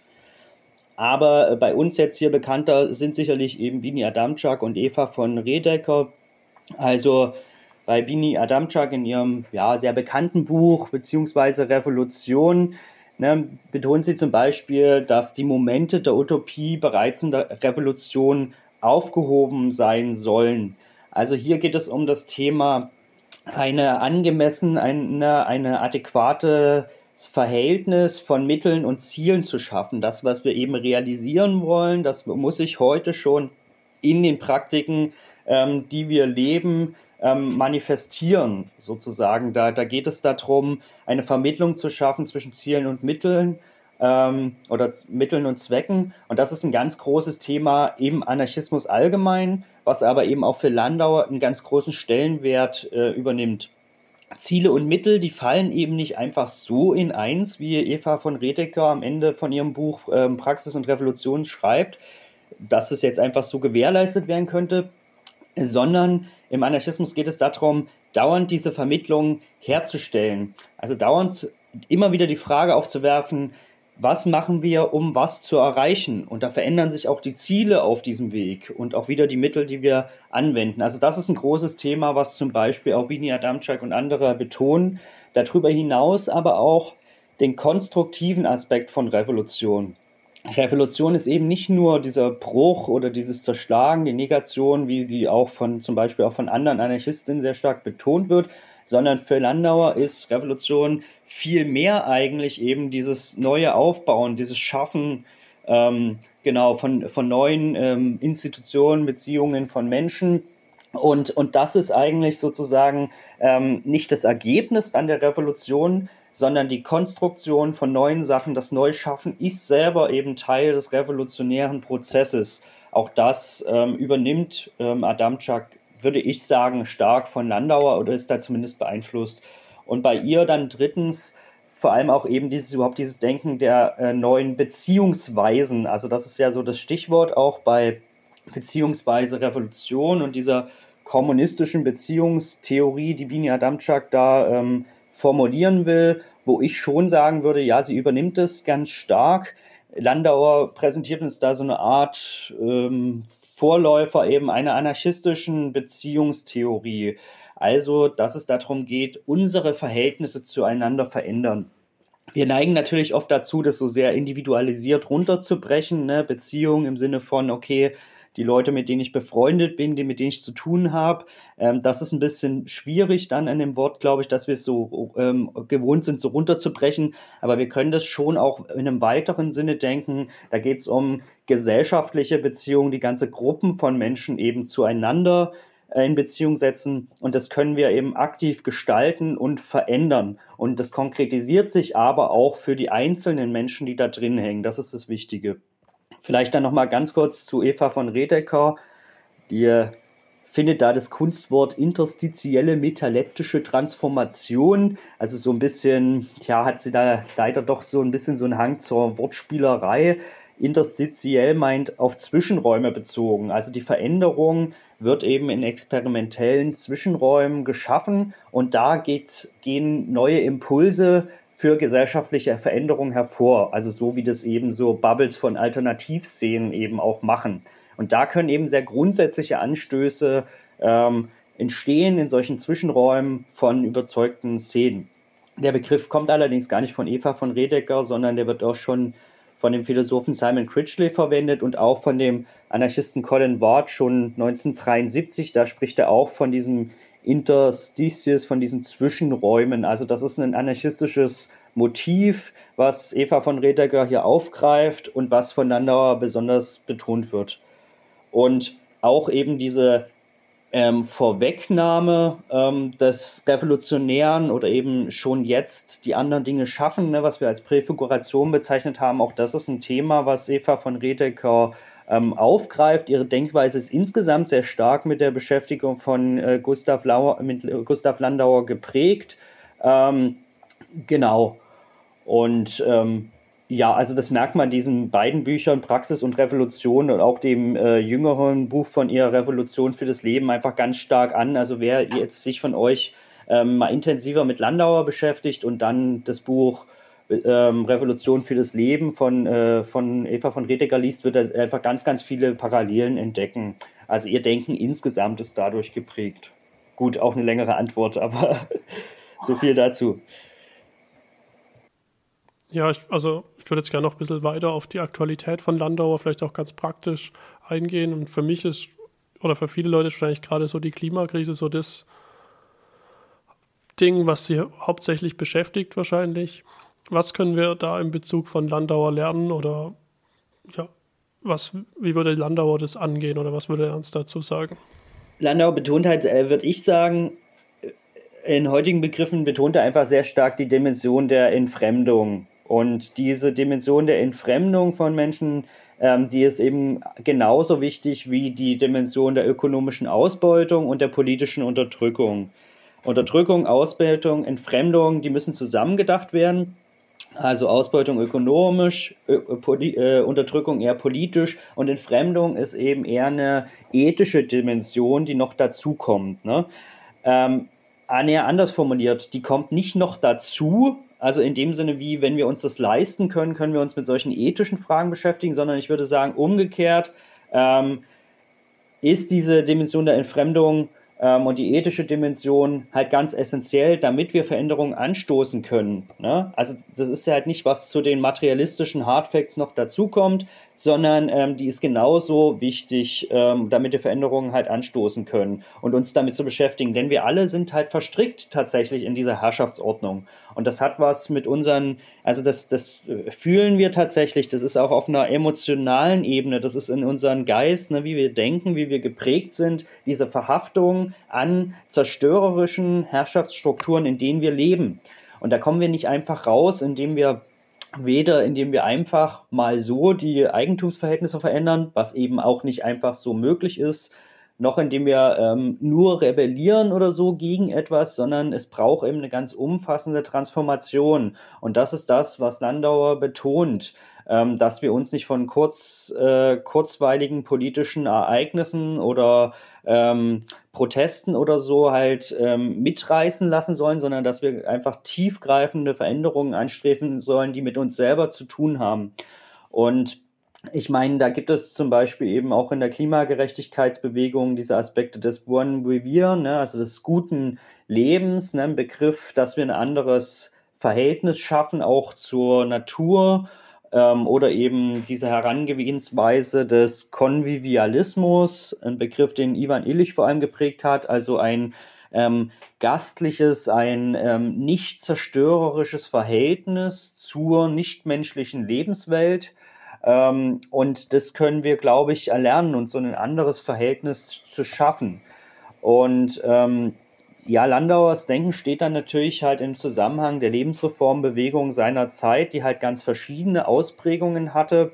Aber bei uns jetzt hier bekannter sind sicherlich eben Bini Adamczak und Eva von Redeker. Also bei Bini Adamczak in ihrem ja, sehr bekannten Buch beziehungsweise Revolution ne, betont sie zum Beispiel, dass die Momente der Utopie bereits in der Revolution aufgehoben sein sollen. Also hier geht es um das Thema eine angemessen, eine, eine adäquate Verhältnis von Mitteln und Zielen zu schaffen. Das, was wir eben realisieren wollen, das muss sich heute schon in den Praktiken, ähm, die wir leben, ähm, manifestieren, sozusagen. Da, da geht es darum, eine Vermittlung zu schaffen zwischen Zielen und Mitteln ähm, oder Mitteln und Zwecken. Und das ist ein ganz großes Thema im Anarchismus allgemein, was aber eben auch für Landau einen ganz großen Stellenwert äh, übernimmt. Ziele und Mittel, die fallen eben nicht einfach so in eins, wie Eva von Redeker am Ende von ihrem Buch ähm, Praxis und Revolution schreibt, dass es jetzt einfach so gewährleistet werden könnte, sondern im Anarchismus geht es darum, dauernd diese Vermittlung herzustellen. Also dauernd immer wieder die Frage aufzuwerfen, was machen wir, um was zu erreichen? Und da verändern sich auch die Ziele auf diesem Weg und auch wieder die Mittel, die wir anwenden. Also das ist ein großes Thema, was zum Beispiel auch Bini Adamczak und andere betonen. Darüber hinaus aber auch den konstruktiven Aspekt von Revolution. Revolution ist eben nicht nur dieser Bruch oder dieses Zerschlagen, die Negation, wie die auch von zum Beispiel auch von anderen Anarchistinnen sehr stark betont wird, sondern für Landauer ist Revolution viel mehr eigentlich eben dieses neue Aufbauen, dieses Schaffen ähm, genau von, von neuen ähm, Institutionen, Beziehungen von Menschen. Und, und das ist eigentlich sozusagen ähm, nicht das Ergebnis dann der Revolution, sondern die Konstruktion von neuen Sachen, das Neuschaffen ist selber eben Teil des revolutionären Prozesses. Auch das ähm, übernimmt ähm, Adamczak, würde ich sagen, stark von Landauer oder ist da zumindest beeinflusst. Und bei ihr dann drittens vor allem auch eben dieses überhaupt dieses Denken der äh, neuen Beziehungsweisen. Also das ist ja so das Stichwort auch bei beziehungsweise Revolution und dieser kommunistischen Beziehungstheorie, die Bini Adamczak da ähm, formulieren will, wo ich schon sagen würde, ja, sie übernimmt es ganz stark. Landauer präsentiert uns da so eine Art ähm, Vorläufer eben einer anarchistischen Beziehungstheorie. Also, dass es darum geht, unsere Verhältnisse zueinander verändern. Wir neigen natürlich oft dazu, das so sehr individualisiert runterzubrechen, ne? Beziehung im Sinne von, okay, die Leute, mit denen ich befreundet bin, die, mit denen ich zu tun habe, ähm, das ist ein bisschen schwierig dann an dem Wort, glaube ich, dass wir es so ähm, gewohnt sind, so runterzubrechen. Aber wir können das schon auch in einem weiteren Sinne denken. Da geht es um gesellschaftliche Beziehungen, die ganze Gruppen von Menschen eben zueinander in Beziehung setzen. Und das können wir eben aktiv gestalten und verändern. Und das konkretisiert sich aber auch für die einzelnen Menschen, die da drin hängen. Das ist das Wichtige. Vielleicht dann nochmal ganz kurz zu Eva von Redeker. Die findet da das Kunstwort interstitielle metaleptische Transformation. Also so ein bisschen, ja, hat sie da leider doch so ein bisschen so einen Hang zur Wortspielerei. Interstitiell meint auf Zwischenräume bezogen. Also die Veränderung wird eben in experimentellen Zwischenräumen geschaffen und da geht, gehen neue Impulse für gesellschaftliche Veränderung hervor. Also so wie das eben so Bubbles von Alternativszenen eben auch machen. Und da können eben sehr grundsätzliche Anstöße ähm, entstehen in solchen Zwischenräumen von überzeugten Szenen. Der Begriff kommt allerdings gar nicht von Eva von Redeker, sondern der wird auch schon von dem Philosophen Simon Critchley verwendet und auch von dem Anarchisten Colin Ward schon neunzehnhundertdreiundsiebzig. Da spricht er auch von diesem Interstices, von diesen Zwischenräumen. Also das ist ein anarchistisches Motiv, was Eva von Redeker hier aufgreift und was von Landauer besonders betont wird. Und auch eben diese ähm, Vorwegnahme ähm, des Revolutionären oder eben schon jetzt die anderen Dinge schaffen, ne, was wir als Präfiguration bezeichnet haben, auch das ist ein Thema, was Eva von Redeker ähm, aufgreift. Ihre Denkweise ist insgesamt sehr stark mit der Beschäftigung von äh, Gustav, Lauer, mit, äh, Gustav Landauer geprägt. Ähm, genau. Und ähm, ja, also das merkt man diesen beiden Büchern, Praxis und Revolution, und auch dem äh, jüngeren Buch von ihr, Revolution für das Leben, einfach ganz stark an. Also wer jetzt sich von euch ähm, mal intensiver mit Landauer beschäftigt und dann das Buch ähm, Revolution für das Leben von, äh, von Eva von Redeker liest, wird er einfach ganz, ganz viele Parallelen entdecken. Also ihr Denken insgesamt ist dadurch geprägt. Gut, auch eine längere Antwort, aber so viel dazu. Ja, ich, also ich würde jetzt gerne noch ein bisschen weiter auf die Aktualität von Landauer, vielleicht auch ganz praktisch eingehen. Und für mich ist, oder für viele Leute ist wahrscheinlich gerade so die Klimakrise so das Ding, was sie hauptsächlich beschäftigt wahrscheinlich. Was können wir da in Bezug von Landauer lernen, oder ja, was, wie würde Landauer das angehen, oder was würde er uns dazu sagen? Landauer betont halt, äh, würde ich sagen, in heutigen Begriffen betont er einfach sehr stark die Dimension der Entfremdung. Und diese Dimension der Entfremdung von Menschen, ähm, die ist eben genauso wichtig wie die Dimension der ökonomischen Ausbeutung und der politischen Unterdrückung. Unterdrückung, Ausbeutung, Entfremdung, die müssen zusammengedacht werden. Also Ausbeutung ökonomisch, äh, poli- äh, Unterdrückung eher politisch, und Entfremdung ist eben eher eine ethische Dimension, die noch dazukommt, ne? Ähm, näher anders formuliert, die kommt nicht noch dazu, also in dem Sinne wie, wenn wir uns das leisten können, können wir uns mit solchen ethischen Fragen beschäftigen, sondern ich würde sagen, umgekehrt ähm, ist diese Dimension der Entfremdung ähm, und die ethische Dimension halt ganz essentiell, damit wir Veränderungen anstoßen können, ne? Also das ist ja halt nicht, was zu den materialistischen Hardfacts noch dazukommt, sondern ähm, die ist genauso wichtig, ähm, damit wir Veränderungen halt anstoßen können und uns damit zu beschäftigen. Denn wir alle sind halt verstrickt tatsächlich in dieser Herrschaftsordnung. Und das hat was mit unseren, also das, das fühlen wir tatsächlich, das ist auch auf einer emotionalen Ebene, das ist in unserem Geist, ne, wie wir denken, wie wir geprägt sind, diese Verhaftung an zerstörerischen Herrschaftsstrukturen, in denen wir leben. Und da kommen wir nicht einfach raus, indem wir Weder indem wir einfach mal so die Eigentumsverhältnisse verändern, was eben auch nicht einfach so möglich ist, noch indem wir ähm, nur rebellieren oder so gegen etwas, sondern es braucht eben eine ganz umfassende Transformation. Und das ist das, was Landauer betont, ähm, dass wir uns nicht von kurz, äh, kurzweiligen politischen Ereignissen oder ähm, Protesten oder so halt ähm, mitreißen lassen sollen, sondern dass wir einfach tiefgreifende Veränderungen anstreben sollen, die mit uns selber zu tun haben. Und ich meine, da gibt es zum Beispiel eben auch in der Klimagerechtigkeitsbewegung diese Aspekte des Bon Vivre, ne, also des guten Lebens, ne, ein Begriff, dass wir ein anderes Verhältnis schaffen, auch zur Natur, ähm, oder eben diese Herangehensweise des Konvivialismus, ein Begriff, den Ivan Illich vor allem geprägt hat, also ein ähm, gastliches, ein ähm, nicht zerstörerisches Verhältnis zur nichtmenschlichen Lebenswelt. Ähm, und das können wir, glaube ich, erlernen, uns so ein anderes Verhältnis zu schaffen. Und ähm, ja, Landauers Denken steht dann natürlich halt im Zusammenhang der Lebensreformbewegung seiner Zeit, die halt ganz verschiedene Ausprägungen hatte.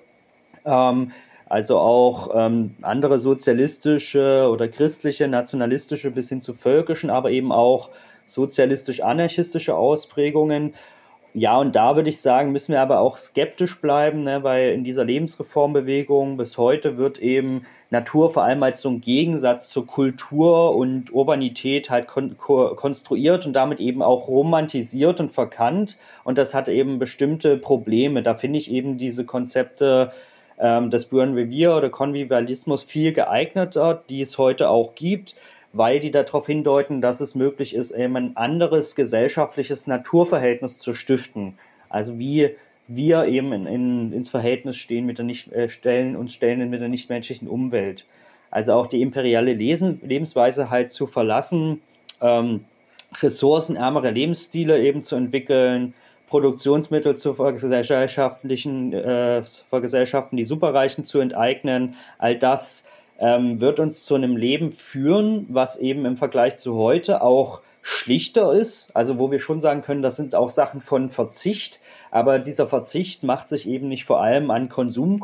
Ähm, also auch ähm, andere sozialistische oder christliche, nationalistische bis hin zu völkischen, aber eben auch sozialistisch-anarchistische Ausprägungen. Ja, und da würde ich sagen, müssen wir aber auch skeptisch bleiben, ne, weil in dieser Lebensreformbewegung bis heute wird eben Natur vor allem als so ein Gegensatz zur Kultur und Urbanität halt kon- ko- konstruiert und damit eben auch romantisiert und verkannt. Und das hat eben bestimmte Probleme. Da finde ich eben diese Konzepte ähm, des Bon Vivre oder Konvivialismus viel geeigneter, die es heute auch gibt, weil die darauf hindeuten, dass es möglich ist, eben ein anderes gesellschaftliches Naturverhältnis zu stiften. Also wie wir eben in, in, ins Verhältnis stehen mit der nicht, äh, stellen, uns stellen mit der nichtmenschlichen Umwelt. Also auch die imperiale Lesen, Lebensweise halt zu verlassen, ähm, ressourcenärmere Lebensstile eben zu entwickeln, Produktionsmittel zu vergesellschaftlichen, äh, vergesellschaften, die Superreichen zu enteignen, all das ähm, wird uns zu einem Leben führen, was eben im Vergleich zu heute auch schlichter ist, also wo wir schon sagen können, das sind auch Sachen von Verzicht, aber dieser Verzicht macht sich eben nicht vor allem an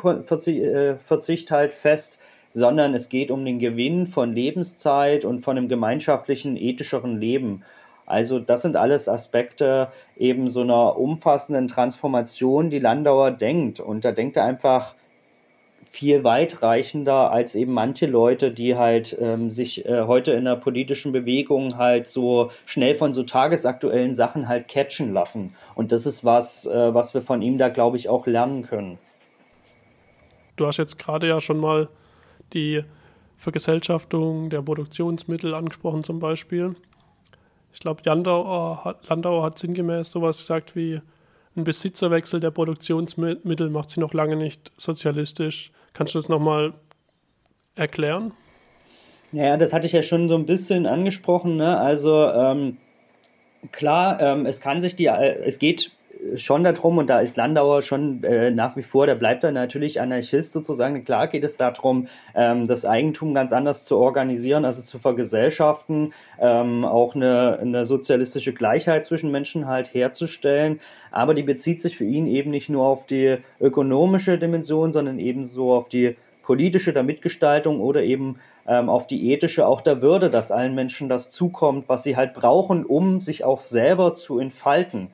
Konsumverzicht halt fest, sondern es geht um den Gewinn von Lebenszeit und von einem gemeinschaftlichen, ethischeren Leben. Also das sind alles Aspekte eben so einer umfassenden Transformation, die Landauer denkt. Und da denkt er einfach viel weitreichender als eben manche Leute, die halt ähm, sich äh, heute in der politischen Bewegung halt so schnell von so tagesaktuellen Sachen halt catchen lassen. Und das ist was, äh, was wir von ihm da, glaube ich, auch lernen können. Du hast jetzt gerade ja schon mal die Vergesellschaftung der Produktionsmittel angesprochen zum Beispiel. Ich glaube, Landauer hat, Landauer hat sinngemäß sowas gesagt wie: Ein Besitzerwechsel der Produktionsmittel macht sie noch lange nicht sozialistisch. Kannst du das nochmal erklären? Naja, das hatte ich ja schon so ein bisschen angesprochen, ne? Also ähm, klar, ähm, es kann sich die, äh, es geht schon darum, und da ist Landauer schon äh, nach wie vor, da bleibt er natürlich Anarchist sozusagen. Klar geht es darum, ähm, das Eigentum ganz anders zu organisieren, also zu vergesellschaften, ähm, auch eine, eine sozialistische Gleichheit zwischen Menschen halt herzustellen. Aber die bezieht sich für ihn eben nicht nur auf die ökonomische Dimension, sondern ebenso auf die politische der Mitgestaltung oder eben ähm, auf die ethische auch der Würde, dass allen Menschen das zukommt, was sie halt brauchen, um sich auch selber zu entfalten.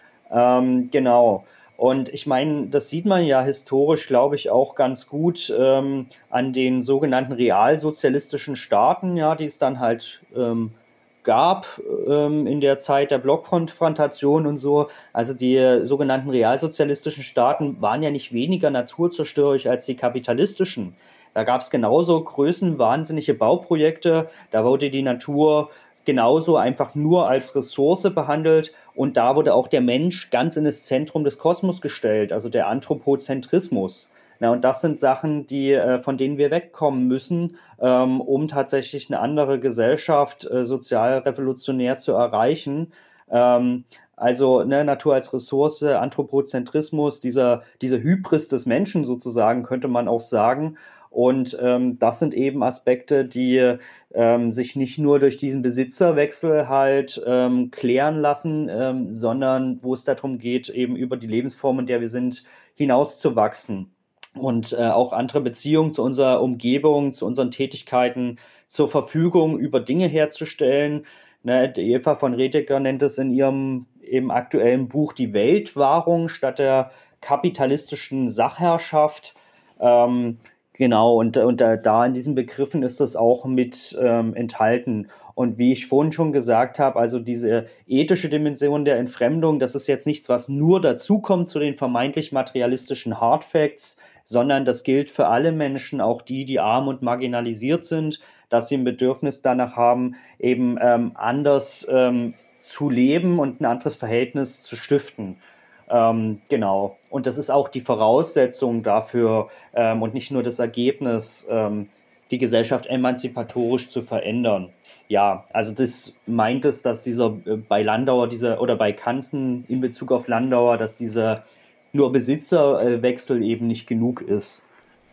Ähm, genau. Und ich meine, das sieht man ja historisch, glaube ich, auch ganz gut ähm, an den sogenannten realsozialistischen Staaten, ja, die es dann halt ähm, gab ähm, in der Zeit der Blockkonfrontation und so. Also die sogenannten realsozialistischen Staaten waren ja nicht weniger naturzerstörerisch als die kapitalistischen. Da gab es genauso größenwahnsinnige Bauprojekte, da wurde die Natur genauso einfach nur als Ressource behandelt und da wurde auch der Mensch ganz in das Zentrum des Kosmos gestellt, also der Anthropozentrismus. Na, und das sind Sachen, die, äh, von denen wir wegkommen müssen, ähm, um tatsächlich eine andere Gesellschaft äh, sozialrevolutionär zu erreichen. Ähm, also ne, Natur als Ressource, Anthropozentrismus, dieser, diese Hybris des Menschen sozusagen, könnte man auch sagen. Und ähm, das sind eben Aspekte, die ähm, sich nicht nur durch diesen Besitzerwechsel halt ähm, klären lassen, ähm, sondern wo es darum geht, eben über die Lebensform, in der wir sind, hinauszuwachsen. Und äh, auch andere Beziehungen zu unserer Umgebung, zu unseren Tätigkeiten zur Verfügung über Dinge herzustellen. Ne, Eva von Redeker nennt es in ihrem eben aktuellen Buch die Weltwahrung statt der kapitalistischen Sachherrschaft. Ähm, Genau, und, und da, da in diesen Begriffen ist das auch mit ähm, enthalten. Und wie ich vorhin schon gesagt habe, also diese ethische Dimension der Entfremdung, das ist jetzt nichts, was nur dazukommt zu den vermeintlich materialistischen Hard Facts, sondern das gilt für alle Menschen, auch die, die arm und marginalisiert sind, dass sie ein Bedürfnis danach haben, eben ähm, anders ähm, zu leben und ein anderes Verhältnis zu stiften. Ähm, genau. Und das ist auch die Voraussetzung dafür ähm, und nicht nur das Ergebnis, ähm, die Gesellschaft emanzipatorisch zu verändern. Ja, also das meint es, dass dieser äh, bei Landauer, dieser oder bei Kanzen in Bezug auf Landauer, dass dieser nur Besitzerwechsel eben nicht genug ist.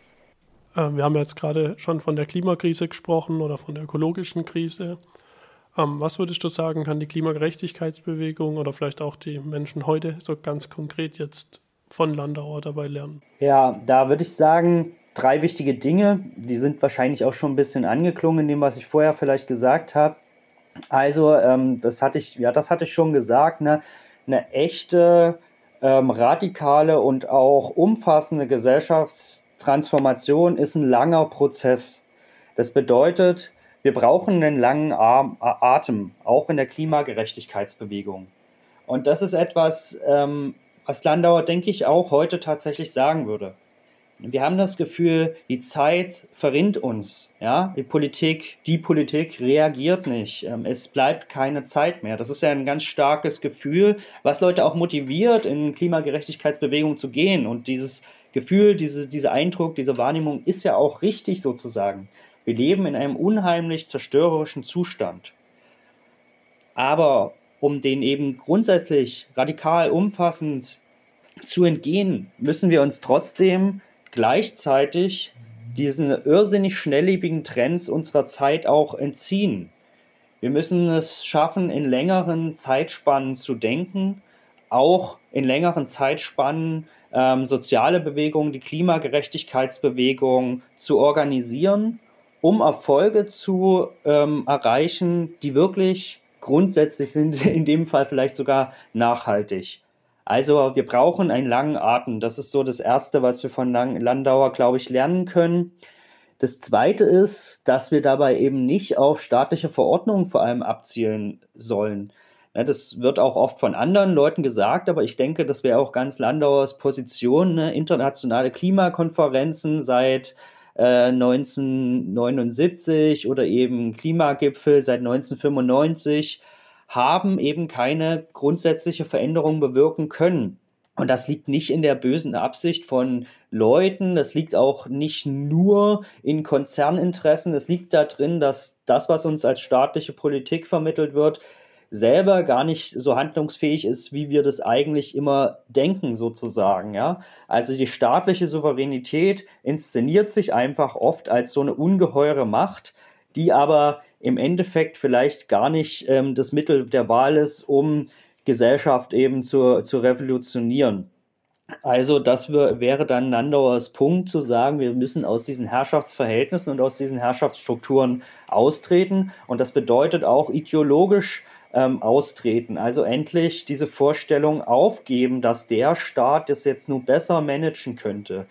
Ähm, wir haben jetzt gerade schon von der Klimakrise gesprochen oder von der ökologischen Krise. Ähm, was würdest du sagen, kann die Klimagerechtigkeitsbewegung oder vielleicht auch die Menschen heute so ganz konkret jetzt von Landauer dabei lernen? Ja, da würde ich sagen, drei wichtige Dinge, die sind wahrscheinlich auch schon ein bisschen angeklungen in dem, was ich vorher vielleicht gesagt habe. Also, ähm, das hatte ich, ja, das hatte ich schon gesagt, ne? Eine echte, ähm, radikale und auch umfassende Gesellschaftstransformation ist ein langer Prozess. Das bedeutet, wir brauchen einen langen Atem, auch in der Klimagerechtigkeitsbewegung. Und das ist etwas, ähm, was Landauer, denke ich, auch heute tatsächlich sagen würde. Wir haben das Gefühl, die Zeit verrinnt uns. Ja? Die Politik, die Politik reagiert nicht. Ähm, es bleibt keine Zeit mehr. Das ist ja ein ganz starkes Gefühl, was Leute auch motiviert, in Klimagerechtigkeitsbewegung zu gehen. Und dieses Gefühl, diese, dieser Eindruck, diese Wahrnehmung ist ja auch richtig sozusagen. Wir leben in einem unheimlich zerstörerischen Zustand. Aber um den eben grundsätzlich radikal umfassend zu entgehen, müssen wir uns trotzdem gleichzeitig diesen irrsinnig schnelllebigen Trends unserer Zeit auch entziehen. Wir müssen es schaffen, in längeren Zeitspannen zu denken, auch in längeren Zeitspannen ähm, soziale Bewegungen, die Klimagerechtigkeitsbewegung zu organisieren, um Erfolge zu ähm, erreichen, die wirklich grundsätzlich sind, in dem Fall vielleicht sogar nachhaltig. Also wir brauchen einen langen Atem. Das ist so das Erste, was wir von Landauer, glaube ich, lernen können. Das Zweite ist, dass wir dabei eben nicht auf staatliche Verordnungen vor allem abzielen sollen. Ja, das wird auch oft von anderen Leuten gesagt, aber ich denke, das wäre auch ganz Landauers Position. Ne? Internationale Klimakonferenzen seit äh, neunzehnhundertneunundsiebzig oder eben Klimagipfel seit neunzehnhundertfünfundneunzig haben eben keine grundsätzliche Veränderung bewirken können. Und das liegt nicht in der bösen Absicht von Leuten, das liegt auch nicht nur in Konzerninteressen, es liegt da drin, dass das, was uns als staatliche Politik vermittelt wird, selber gar nicht so handlungsfähig ist, wie wir das eigentlich immer denken sozusagen. Ja? Also die staatliche Souveränität inszeniert sich einfach oft als so eine ungeheure Macht, die aber im Endeffekt vielleicht gar nicht ähm, das Mittel der Wahl ist, um Gesellschaft eben zu, zu revolutionieren. Also das wär, wäre dann Landauers Punkt, zu sagen, wir müssen aus diesen Herrschaftsverhältnissen und aus diesen Herrschaftsstrukturen austreten. Und das bedeutet auch ideologisch ähm, austreten. Also endlich diese Vorstellung aufgeben, dass der Staat das jetzt nur besser managen könnte.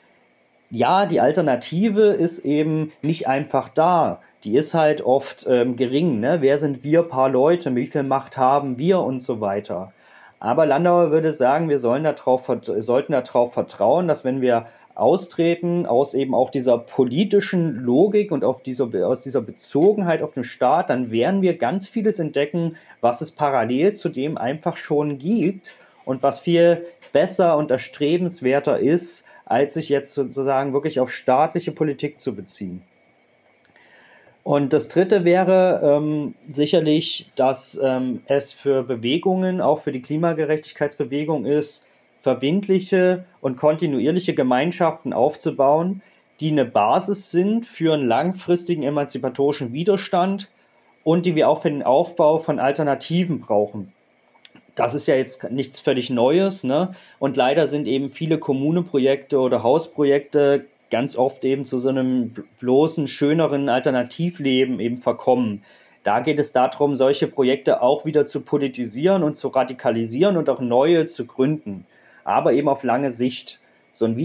Ja, die Alternative ist eben nicht einfach da. Die ist halt oft ähm, gering. Ne? Wer sind wir, paar Leute? Wie viel Macht haben wir und so weiter? Aber Landauer würde sagen, wir sollen darauf, sollten darauf vertrauen, dass wenn wir austreten aus eben auch dieser politischen Logik und auf dieser, aus dieser Bezogenheit auf den Staat, dann werden wir ganz vieles entdecken, was es parallel zu dem einfach schon gibt und was viel besser und erstrebenswerter ist, als sich jetzt sozusagen wirklich auf staatliche Politik zu beziehen. Und das Dritte wäre ähm, sicherlich, dass ähm, es für Bewegungen, auch für die Klimagerechtigkeitsbewegung ist, verbindliche und kontinuierliche Gemeinschaften aufzubauen, die eine Basis sind für einen langfristigen emanzipatorischen Widerstand und die wir auch für den Aufbau von Alternativen brauchen. Das ist ja jetzt nichts völlig Neues, ne? Und leider sind eben viele Kommuneprojekte oder Hausprojekte ganz oft eben zu so einem bloßen, schöneren Alternativleben eben verkommen. Da geht es darum, solche Projekte auch wieder zu politisieren und zu radikalisieren und auch neue zu gründen. Aber eben auf lange Sicht. So ein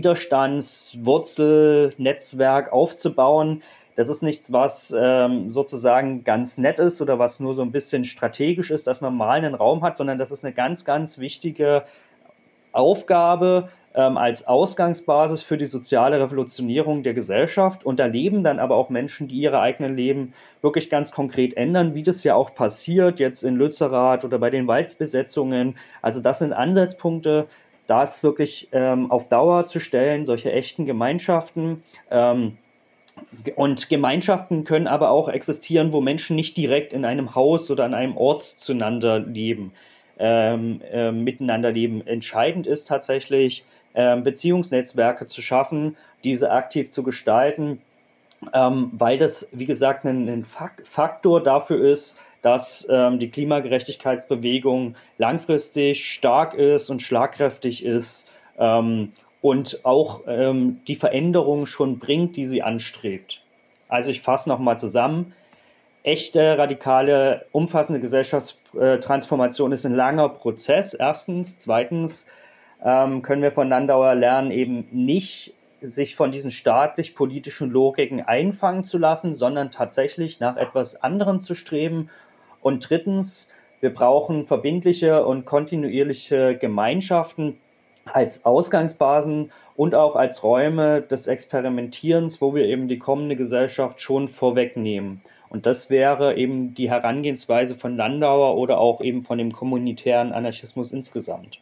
Widerstandswurzelnetzwerk aufzubauen, das ist nichts, was ähm, sozusagen ganz nett ist oder was nur so ein bisschen strategisch ist, dass man mal einen Raum hat, sondern das ist eine ganz, ganz wichtige Aufgabe ähm, als Ausgangsbasis für die soziale Revolutionierung der Gesellschaft. Und da leben dann aber auch Menschen, die ihre eigenen Leben wirklich ganz konkret ändern, wie das ja auch passiert jetzt in Lützerath oder bei den Waldbesetzungen. Also das sind Ansatzpunkte, das wirklich ähm, auf Dauer zu stellen, solche echten Gemeinschaften. Ähm, und Gemeinschaften können aber auch existieren, wo Menschen nicht direkt in einem Haus oder an einem Ort zueinander leben. Ähm, äh, miteinander leben. Entscheidend ist tatsächlich, ähm, Beziehungsnetzwerke zu schaffen, diese aktiv zu gestalten, ähm, weil das, wie gesagt, ein, ein Faktor dafür ist, dass ähm, die Klimagerechtigkeitsbewegung langfristig stark ist und schlagkräftig ist ähm, und auch ähm, die Veränderung schon bringt, die sie anstrebt. Also ich fasse nochmal zusammen. Echte, radikale, umfassende Gesellschaftstransformation ist ein langer Prozess, erstens. Zweitens ähm, können wir von Landauer lernen, eben nicht sich von diesen staatlich-politischen Logiken einfangen zu lassen, sondern tatsächlich nach etwas anderem zu streben. Und drittens, wir brauchen verbindliche und kontinuierliche Gemeinschaften als Ausgangsbasen und auch als Räume des Experimentierens, wo wir eben die kommende Gesellschaft schon vorwegnehmen. Und das wäre eben die Herangehensweise von Landauer oder auch eben von dem kommunitären Anarchismus insgesamt.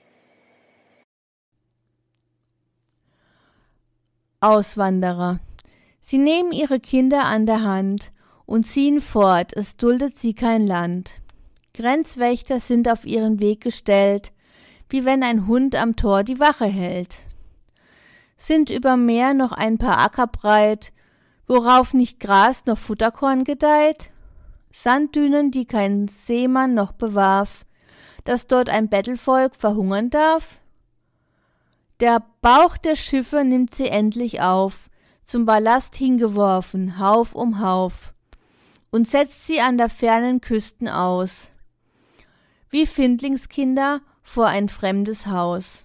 Auswanderer. Sie nehmen ihre Kinder an der Hand und ziehen fort, es duldet sie kein Land. Grenzwächter sind auf ihren Weg gestellt, wie wenn ein Hund am Tor die Wache hält. Sind über Meer noch ein paar Acker breit, worauf nicht Gras noch Futterkorn gedeiht? Sanddünen, die kein Seemann noch bewarf, dass dort ein Bettelvolk verhungern darf? Der Bauch der Schiffe nimmt sie endlich auf, zum Ballast hingeworfen, Hauf um Hauf, und setzt sie an der fernen Küsten aus, wie Findlingskinder vor ein fremdes Haus.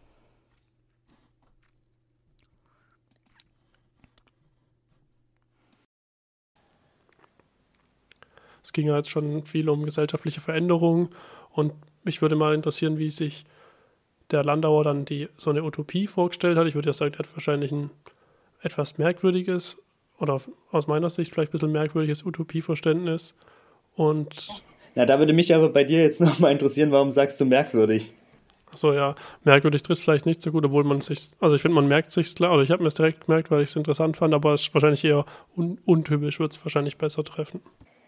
Es ging ja jetzt schon viel um gesellschaftliche Veränderungen und mich würde mal interessieren, wie sich der Landauer dann die, so eine Utopie vorgestellt hat. Ich würde ja sagen, er hat wahrscheinlich ein etwas merkwürdiges oder aus meiner Sicht vielleicht ein bisschen merkwürdiges Utopieverständnis. Und Na, da würde mich aber bei dir jetzt nochmal interessieren, warum sagst du merkwürdig? Achso, ja, merkwürdig trifft vielleicht nicht so gut, obwohl man sich, also ich finde, man merkt sich's klar, oder ich habe mir es direkt gemerkt, weil ich es interessant fand, aber es ist wahrscheinlich eher un- untypisch, wird es wahrscheinlich besser treffen.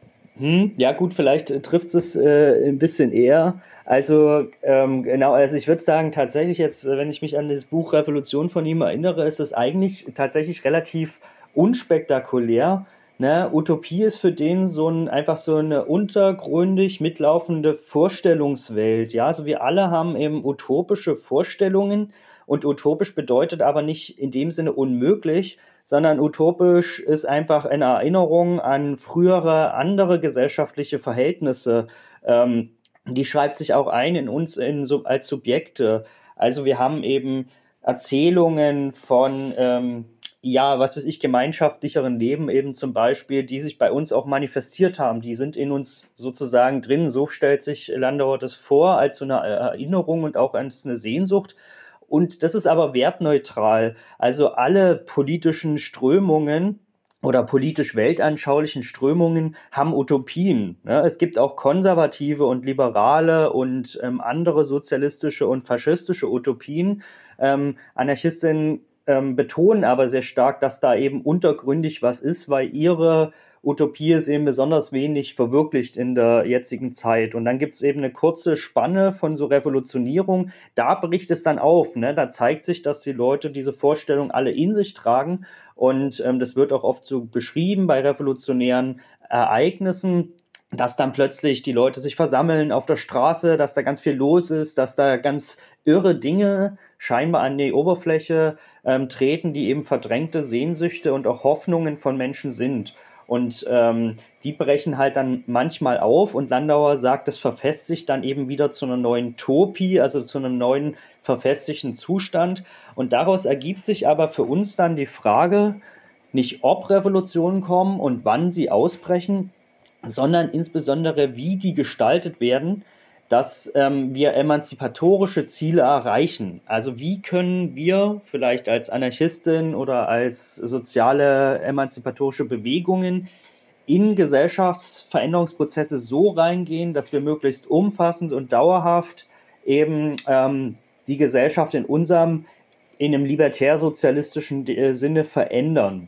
Hm, ja gut, vielleicht äh, trifft es äh, ein bisschen eher. Also ähm, genau, also ich würde sagen, tatsächlich jetzt, äh, wenn ich mich an das Buch Revolution von ihm erinnere, ist es eigentlich tatsächlich relativ unspektakulär. Ne? Utopie ist für den so ein, einfach so eine untergründig mitlaufende Vorstellungswelt. Ja, also wir alle haben eben utopische Vorstellungen und utopisch bedeutet aber nicht in dem Sinne unmöglich, sondern utopisch ist einfach eine Erinnerung an frühere andere gesellschaftliche Verhältnisse. Ähm, die schreibt sich auch ein in uns in, so, als Subjekte. Also wir haben eben Erzählungen von, ähm, ja, was weiß ich, gemeinschaftlicheren Leben eben zum Beispiel, die sich bei uns auch manifestiert haben. Die sind in uns sozusagen drin. So stellt sich Landauer das vor, als so eine Erinnerung und auch als eine Sehnsucht. Und das ist aber wertneutral. Also alle politischen Strömungen oder politisch weltanschaulichen Strömungen haben Utopien. Ne? Es gibt auch konservative und liberale und ähm, andere sozialistische und faschistische Utopien. Ähm, Anarchistinnen ähm, betonen aber sehr stark, dass da eben untergründig was ist, weil ihre Utopie ist eben besonders wenig verwirklicht in der jetzigen Zeit. Und dann gibt es eben eine kurze Spanne von so Revolutionierung. Da bricht es dann auf. Ne? Da zeigt sich, dass die Leute diese Vorstellung alle in sich tragen. Und ähm, das wird auch oft so beschrieben bei revolutionären Ereignissen, dass dann plötzlich die Leute sich versammeln auf der Straße, dass da ganz viel los ist, dass da ganz irre Dinge scheinbar an die Oberfläche ähm, treten, die eben verdrängte Sehnsüchte und auch Hoffnungen von Menschen sind. Und ähm, die brechen halt dann manchmal auf und Landauer sagt, es verfestigt dann eben wieder zu einer neuen Topie, also zu einem neuen verfestigten Zustand. Und daraus ergibt sich aber für uns dann die Frage, nicht ob Revolutionen kommen und wann sie ausbrechen, sondern insbesondere wie die gestaltet werden, dass ähm, wir emanzipatorische Ziele erreichen. Also wie können wir vielleicht als Anarchistin oder als soziale emanzipatorische Bewegungen in Gesellschaftsveränderungsprozesse so reingehen, dass wir möglichst umfassend und dauerhaft eben ähm, die Gesellschaft in unserem, in einem libertär-sozialistischen äh, Sinne verändern.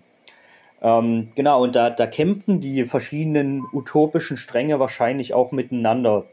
Ähm, genau, und da, da kämpfen die verschiedenen utopischen Stränge wahrscheinlich auch miteinander.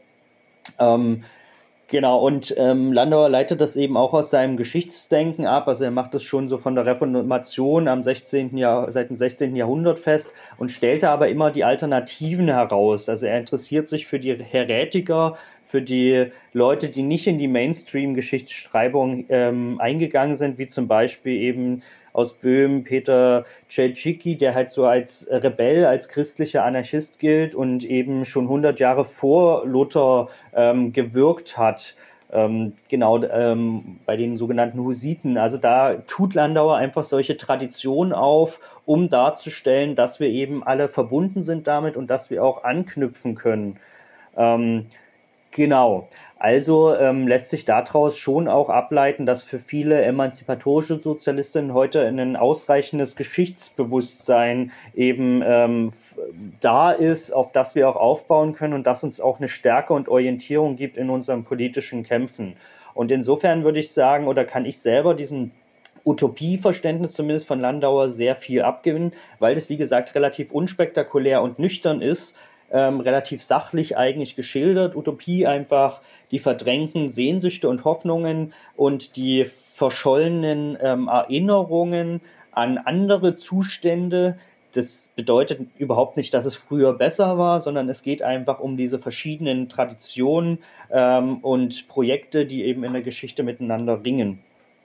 Ähm, genau, und ähm, Landauer leitet das eben auch aus seinem Geschichtsdenken ab. Also er macht das schon so von der Reformation am sechzehnten. Jahr, seit dem sechzehnten. Jahrhundert fest und stellt da aber immer die Alternativen heraus. Also er interessiert sich für die Heretiker, für die Leute, die nicht in die Mainstream-Geschichtsschreibung ähm, eingegangen sind, wie zum Beispiel eben aus Böhmen Peter Czelcicki, der halt so als Rebell, als christlicher Anarchist gilt und eben schon hundert Jahre vor Luther ähm, gewirkt hat. Ähm, genau, ähm, bei den sogenannten Hussiten. Also da tut Landauer einfach solche Traditionen auf, um darzustellen, dass wir eben alle verbunden sind damit und dass wir auch anknüpfen können. Ähm, Genau, also ähm, lässt sich daraus schon auch ableiten, dass für viele emanzipatorische Sozialistinnen heute ein ausreichendes Geschichtsbewusstsein eben ähm, f- da ist, auf das wir auch aufbauen können und das uns auch eine Stärke und Orientierung gibt in unseren politischen Kämpfen. Und insofern würde ich sagen, oder kann ich selber diesem Utopieverständnis zumindest von Landauer sehr viel abgewinnen, weil das, wie gesagt, relativ unspektakulär und nüchtern ist, ähm, relativ sachlich eigentlich geschildert. Utopie einfach die verdrängten Sehnsüchte und Hoffnungen und die verschollenen ähm, Erinnerungen an andere Zustände, das bedeutet überhaupt nicht, dass es früher besser war, sondern es geht einfach um diese verschiedenen Traditionen ähm, und Projekte, die eben in der Geschichte miteinander ringen.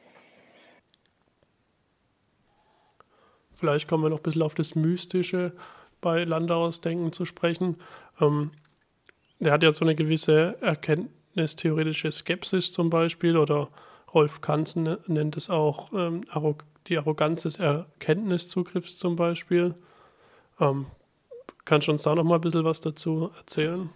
Vielleicht kommen wir noch ein bisschen auf das Mystische bei Landauers Denken zu sprechen. Ähm, der hat ja so eine gewisse erkenntnistheoretische Skepsis zum Beispiel, oder Rolf Kanzen nennt es auch ähm, Arrog- die Arroganz des Erkenntniszugriffs zum Beispiel. Ähm, kannst du uns da noch mal ein bisschen was dazu erzählen?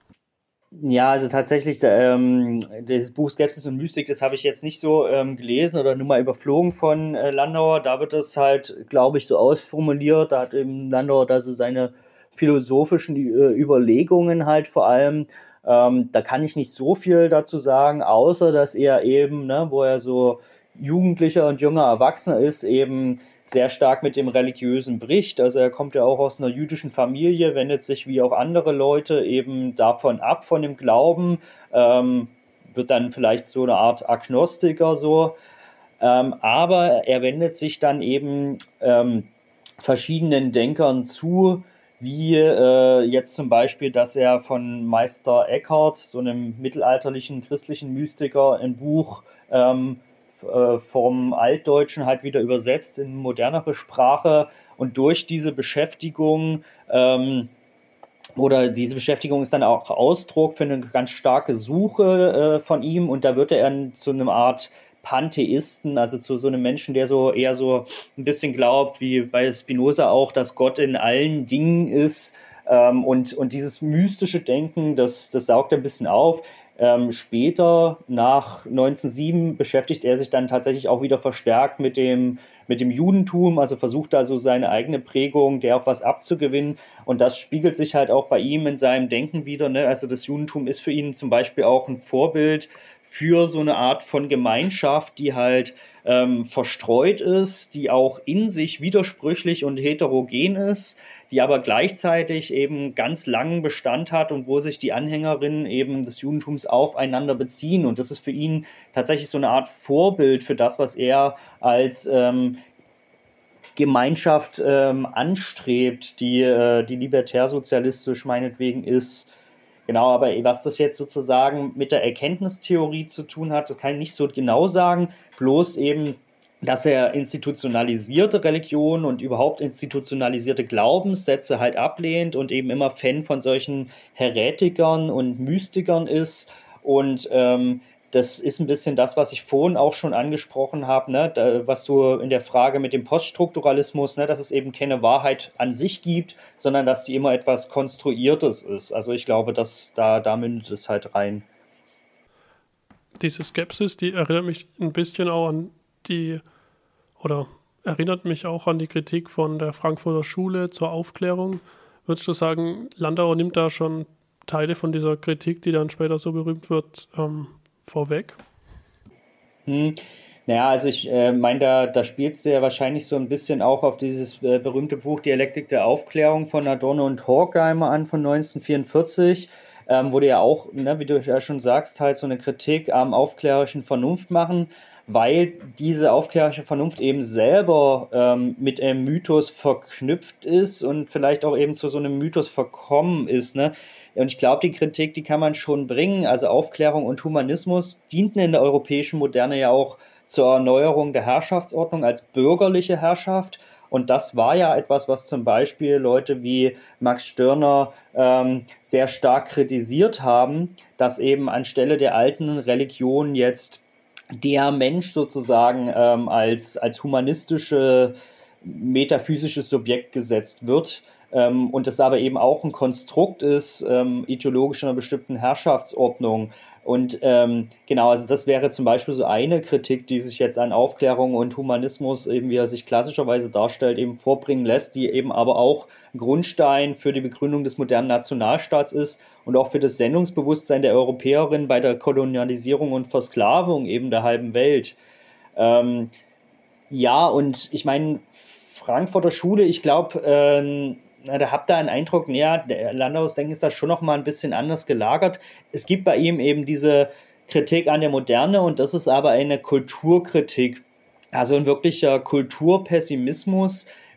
Ja, also tatsächlich, ähm, das Buch Skepsis und Mystik, das habe ich jetzt nicht so ähm, gelesen oder nur mal überflogen von äh, Landauer. Da wird es halt, glaube ich, so ausformuliert. Da hat eben Landauer da so seine philosophischen äh, Überlegungen halt vor allem. Ähm, da kann ich nicht so viel dazu sagen, außer dass er eben, ne, wo er so Jugendlicher und junger Erwachsener ist, eben sehr stark mit dem Religiösen bricht. Also er kommt ja auch aus einer jüdischen Familie, wendet sich wie auch andere Leute eben davon ab, von dem Glauben, ähm, wird dann vielleicht so eine Art Agnostiker so. Ähm, aber er wendet sich dann eben ähm, verschiedenen Denkern zu, wie äh, jetzt zum Beispiel, dass er von Meister Eckhart, so einem mittelalterlichen christlichen Mystiker, ein Buch ähm, vom Altdeutschen halt wieder übersetzt in modernere Sprache, und durch diese Beschäftigung ähm, oder diese Beschäftigung ist dann auch Ausdruck für eine ganz starke Suche äh, von ihm, und da wird er zu einer Art Pantheisten, also zu so einem Menschen, der so eher so ein bisschen glaubt, wie bei Spinoza auch, dass Gott in allen Dingen ist. Ähm, und, und dieses mystische Denken, das, das saugt er ein bisschen auf. Ähm, später, nach neunzehnhundertsieben, beschäftigt er sich dann tatsächlich auch wieder verstärkt mit dem, mit dem Judentum, also versucht da so seine eigene Prägung, der auch was abzugewinnen. Und das spiegelt sich halt auch bei ihm in seinem Denken wieder, ne? Also das Judentum ist für ihn zum Beispiel auch ein Vorbild für so eine Art von Gemeinschaft, die halt ähm, verstreut ist, die auch in sich widersprüchlich und heterogen ist, die aber gleichzeitig eben ganz langen Bestand hat und wo sich die Anhängerinnen eben des Judentums aufeinander beziehen. Und das ist für ihn tatsächlich so eine Art Vorbild für das, was er als ähm, Gemeinschaft ähm, anstrebt, die, äh, die libertärsozialistisch meinetwegen ist. Genau, aber was das jetzt sozusagen mit der Erkenntnistheorie zu tun hat, das kann ich nicht so genau sagen, bloß eben, dass er institutionalisierte Religion und überhaupt institutionalisierte Glaubenssätze halt ablehnt und eben immer Fan von solchen Häretikern und Mystikern ist. Und ähm, das ist ein bisschen das, was ich vorhin auch schon angesprochen habe, ne? Da, was du in der Frage mit dem Poststrukturalismus, ne? Dass es eben keine Wahrheit an sich gibt, sondern dass die immer etwas Konstruiertes ist. Also ich glaube, dass da, da mündet es halt rein. Diese Skepsis, die erinnert mich ein bisschen auch an die, oder erinnert mich auch an die Kritik von der Frankfurter Schule zur Aufklärung. Würdest du sagen, Landauer nimmt da schon Teile von dieser Kritik, die dann später so berühmt wird, ähm, vorweg? Hm. Naja, also ich äh, meine, da, da spielst du ja wahrscheinlich so ein bisschen auch auf dieses äh, berühmte Buch Dialektik der Aufklärung von Adorno und Horkheimer an von neunzehnhundertvierundvierzig, ähm, wo die ja auch, ne, wie du ja schon sagst, halt so eine Kritik am aufklärerischen Vernunft machen, weil diese aufklärerische Vernunft eben selber ähm, mit einem Mythos verknüpft ist und vielleicht auch eben zu so einem Mythos verkommen ist, ne? Und ich glaube, die Kritik, die kann man schon bringen. Also Aufklärung und Humanismus dienten in der europäischen Moderne ja auch zur Erneuerung der Herrschaftsordnung als bürgerliche Herrschaft. Und das war ja etwas, was zum Beispiel Leute wie Max Stirner ähm, sehr stark kritisiert haben, dass eben anstelle der alten Religion jetzt der Mensch sozusagen ähm, als, als humanistische, metaphysisches Subjekt gesetzt wird. Ähm, und das aber eben auch ein Konstrukt ist, ähm, ideologisch einer bestimmten Herrschaftsordnung. Und ähm, genau, also das wäre zum Beispiel so eine Kritik, die sich jetzt an Aufklärung und Humanismus, eben wie er sich klassischerweise darstellt, eben vorbringen lässt, die eben aber auch Grundstein für die Begründung des modernen Nationalstaats ist und auch für das Sendungsbewusstsein der Europäerin bei der Kolonialisierung und Versklavung eben der halben Welt. Ähm, ja, und ich meine, Frankfurter Schule, ich glaube, ähm, na, da habt ihr einen Eindruck, ja, der Landauers Denken ist da schon noch mal ein bisschen anders gelagert. Es gibt bei ihm eben diese Kritik an der Moderne, und das ist aber eine Kulturkritik, also ein wirklicher Kulturpessimismus,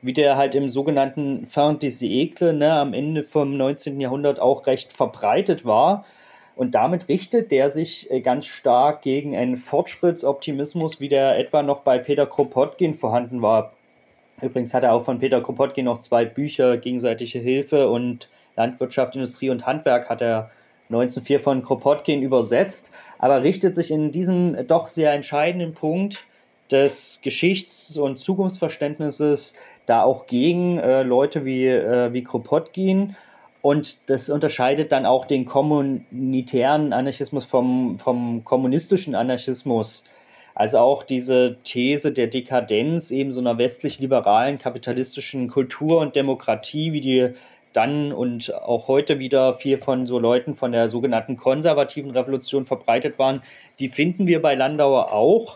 wie der halt im sogenannten Fin des siècles, ne, am Ende vom neunzehnten Jahrhundert auch recht verbreitet war. Und damit richtet der sich ganz stark gegen einen Fortschrittsoptimismus, wie der etwa noch bei Peter Kropotkin vorhanden war. Übrigens hat er auch von Peter Kropotkin noch zwei Bücher, Gegenseitige Hilfe und Landwirtschaft, Industrie und Handwerk, hat er neunzehnhundertvier von Kropotkin übersetzt, aber richtet sich in diesem doch sehr entscheidenden Punkt des Geschichts- und Zukunftsverständnisses da auch gegen äh, Leute wie, äh, wie Kropotkin. Und das unterscheidet dann auch den kommunitären Anarchismus vom, vom kommunistischen Anarchismus. Also auch diese These der Dekadenz eben so einer westlich-liberalen kapitalistischen Kultur und Demokratie, wie die dann und auch heute wieder viel von so Leuten von der sogenannten konservativen Revolution verbreitet waren, die finden wir bei Landauer auch.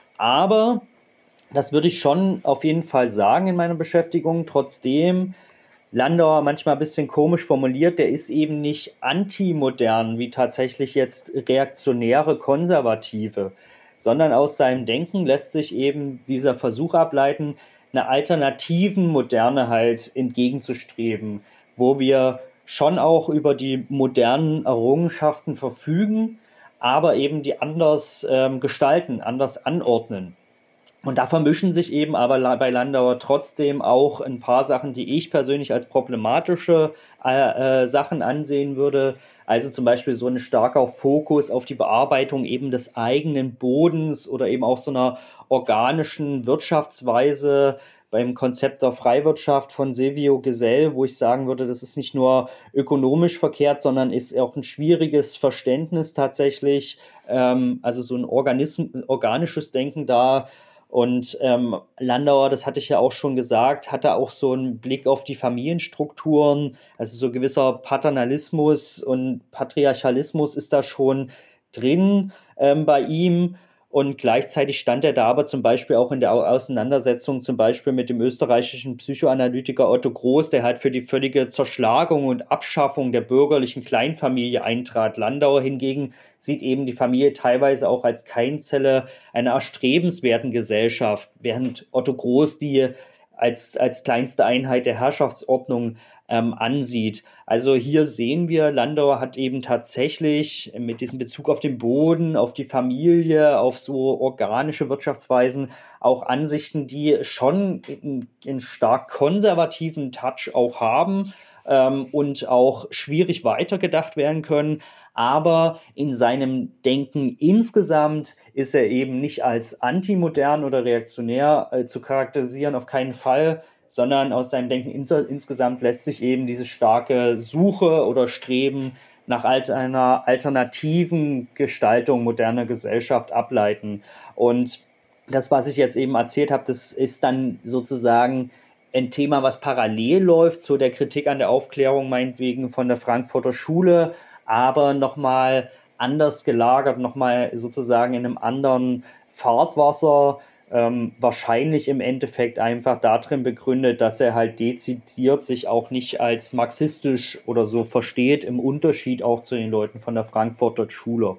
Aber, das würde ich schon auf jeden Fall sagen in meiner Beschäftigung, trotzdem Landauer manchmal ein bisschen komisch formuliert, der ist eben nicht antimodern, wie tatsächlich jetzt reaktionäre Konservative, sondern aus seinem Denken lässt sich eben dieser Versuch ableiten, einer alternativen Moderne halt entgegenzustreben, wo wir schon auch über die modernen Errungenschaften verfügen, aber eben die anders ähm, gestalten, anders anordnen. Und da vermischen sich eben aber bei Landauer trotzdem auch ein paar Sachen, die ich persönlich als problematische äh, äh, Sachen ansehen würde. Also zum Beispiel so ein starker Fokus auf die Bearbeitung eben des eigenen Bodens oder eben auch so einer organischen Wirtschaftsweise beim Konzept der Freiwirtschaft von Silvio Gesell, wo ich sagen würde, das ist nicht nur ökonomisch verkehrt, sondern ist auch ein schwieriges Verständnis tatsächlich, ähm, also so ein Organism, organisches Denken da. Und ähm, Landauer, das hatte ich ja auch schon gesagt, hatte auch so einen Blick auf die Familienstrukturen, also so gewisser Paternalismus und Patriarchalismus ist da schon drin ähm, bei ihm. Und gleichzeitig stand er da aber zum Beispiel auch in der Auseinandersetzung zum Beispiel mit dem österreichischen Psychoanalytiker Otto Groß, der halt für die völlige Zerschlagung und Abschaffung der bürgerlichen Kleinfamilie eintrat. Landauer hingegen sieht eben die Familie teilweise auch als Keimzelle einer erstrebenswerten Gesellschaft, während Otto Groß die als, als kleinste Einheit der Herrschaftsordnung ähm, ansieht. Also hier sehen wir, Landauer hat eben tatsächlich mit diesem Bezug auf den Boden, auf die Familie, auf so organische Wirtschaftsweisen auch Ansichten, die schon einen stark konservativen Touch auch haben ähm, und auch schwierig weitergedacht werden können. Aber in seinem Denken insgesamt ist er eben nicht als antimodern oder reaktionär äh, zu charakterisieren, auf keinen Fall, sondern aus seinem Denken inter- insgesamt lässt sich eben diese starke Suche oder Streben nach einer alternativen Gestaltung moderner Gesellschaft ableiten. Und das, was ich jetzt eben erzählt habe, das ist dann sozusagen ein Thema, was parallel läuft zu der Kritik an der Aufklärung, meinetwegen von der Frankfurter Schule, aber nochmal anders gelagert, nochmal sozusagen in einem anderen Fahrtwasser, ähm, wahrscheinlich im Endeffekt einfach darin begründet, dass er halt dezidiert sich auch nicht als marxistisch oder so versteht, im Unterschied auch zu den Leuten von der Frankfurter Schule.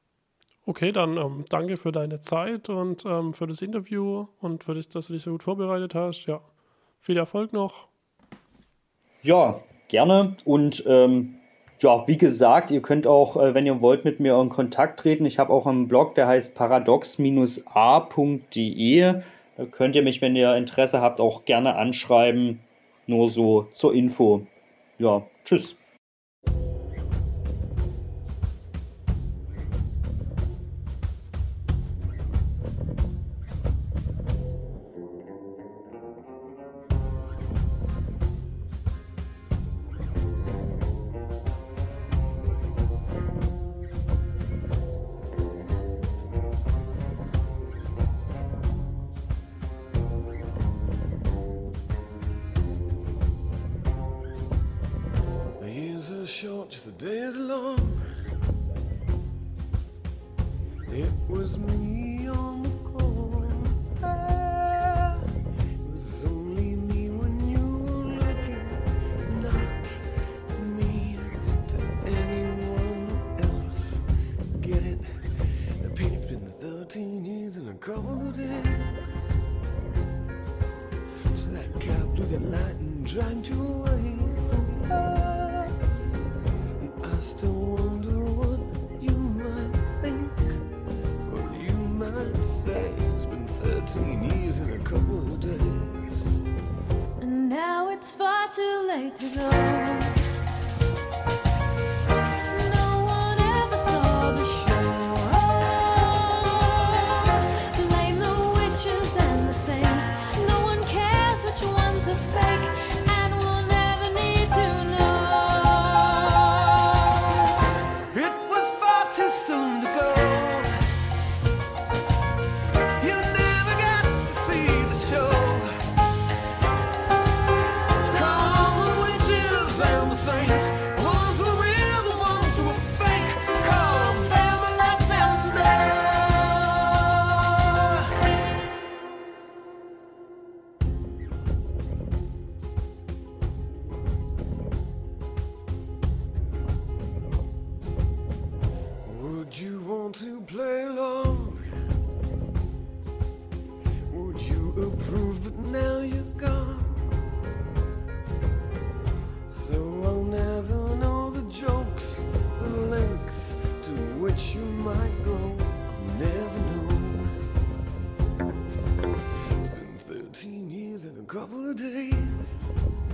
Okay, dann ähm, danke für deine Zeit und ähm, für das Interview und für das, dass du dich so gut vorbereitet hast. Ja, viel Erfolg noch. Ja, gerne und ähm, ja, wie gesagt, ihr könnt auch, äh, wenn ihr wollt, mit mir in Kontakt treten. Ich habe auch einen Blog, der heißt paradox a punkt de. Da könnt ihr mich, wenn ihr Interesse habt, auch gerne anschreiben. Nur so zur Info. Ja, tschüss. Short, just the days long. It was me on the corner. It was only me when you were looking, not me to anyone else. Get it? I peeped in the thirteen years and a couple of days. So that cowboy blew that light and dragged you away from us. And I still wonder what you might think, what you might say. It's been thirteen years and a couple of days, and now it's far too late to go. No one ever saw the show. Blame the witches and the saints. No one cares which ones are fake, and we'll never need to know. It was far too soon to go. You never got to see the show. Call the witches and the saints, ones who were real, the ones who were fake. Call them and let them know. Would you want to play along? Would you approve, but now you're gone? So I'll never know the jokes, the lengths to which you might go. I'll never know. It's been thirteen years and a couple of days,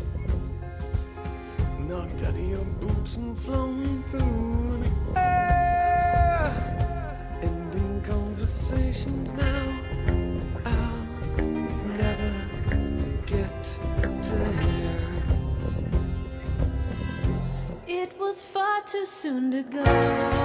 knocked out of your boots and flown through the air, ending conversations now I'll never get to hear. It was far too soon to go.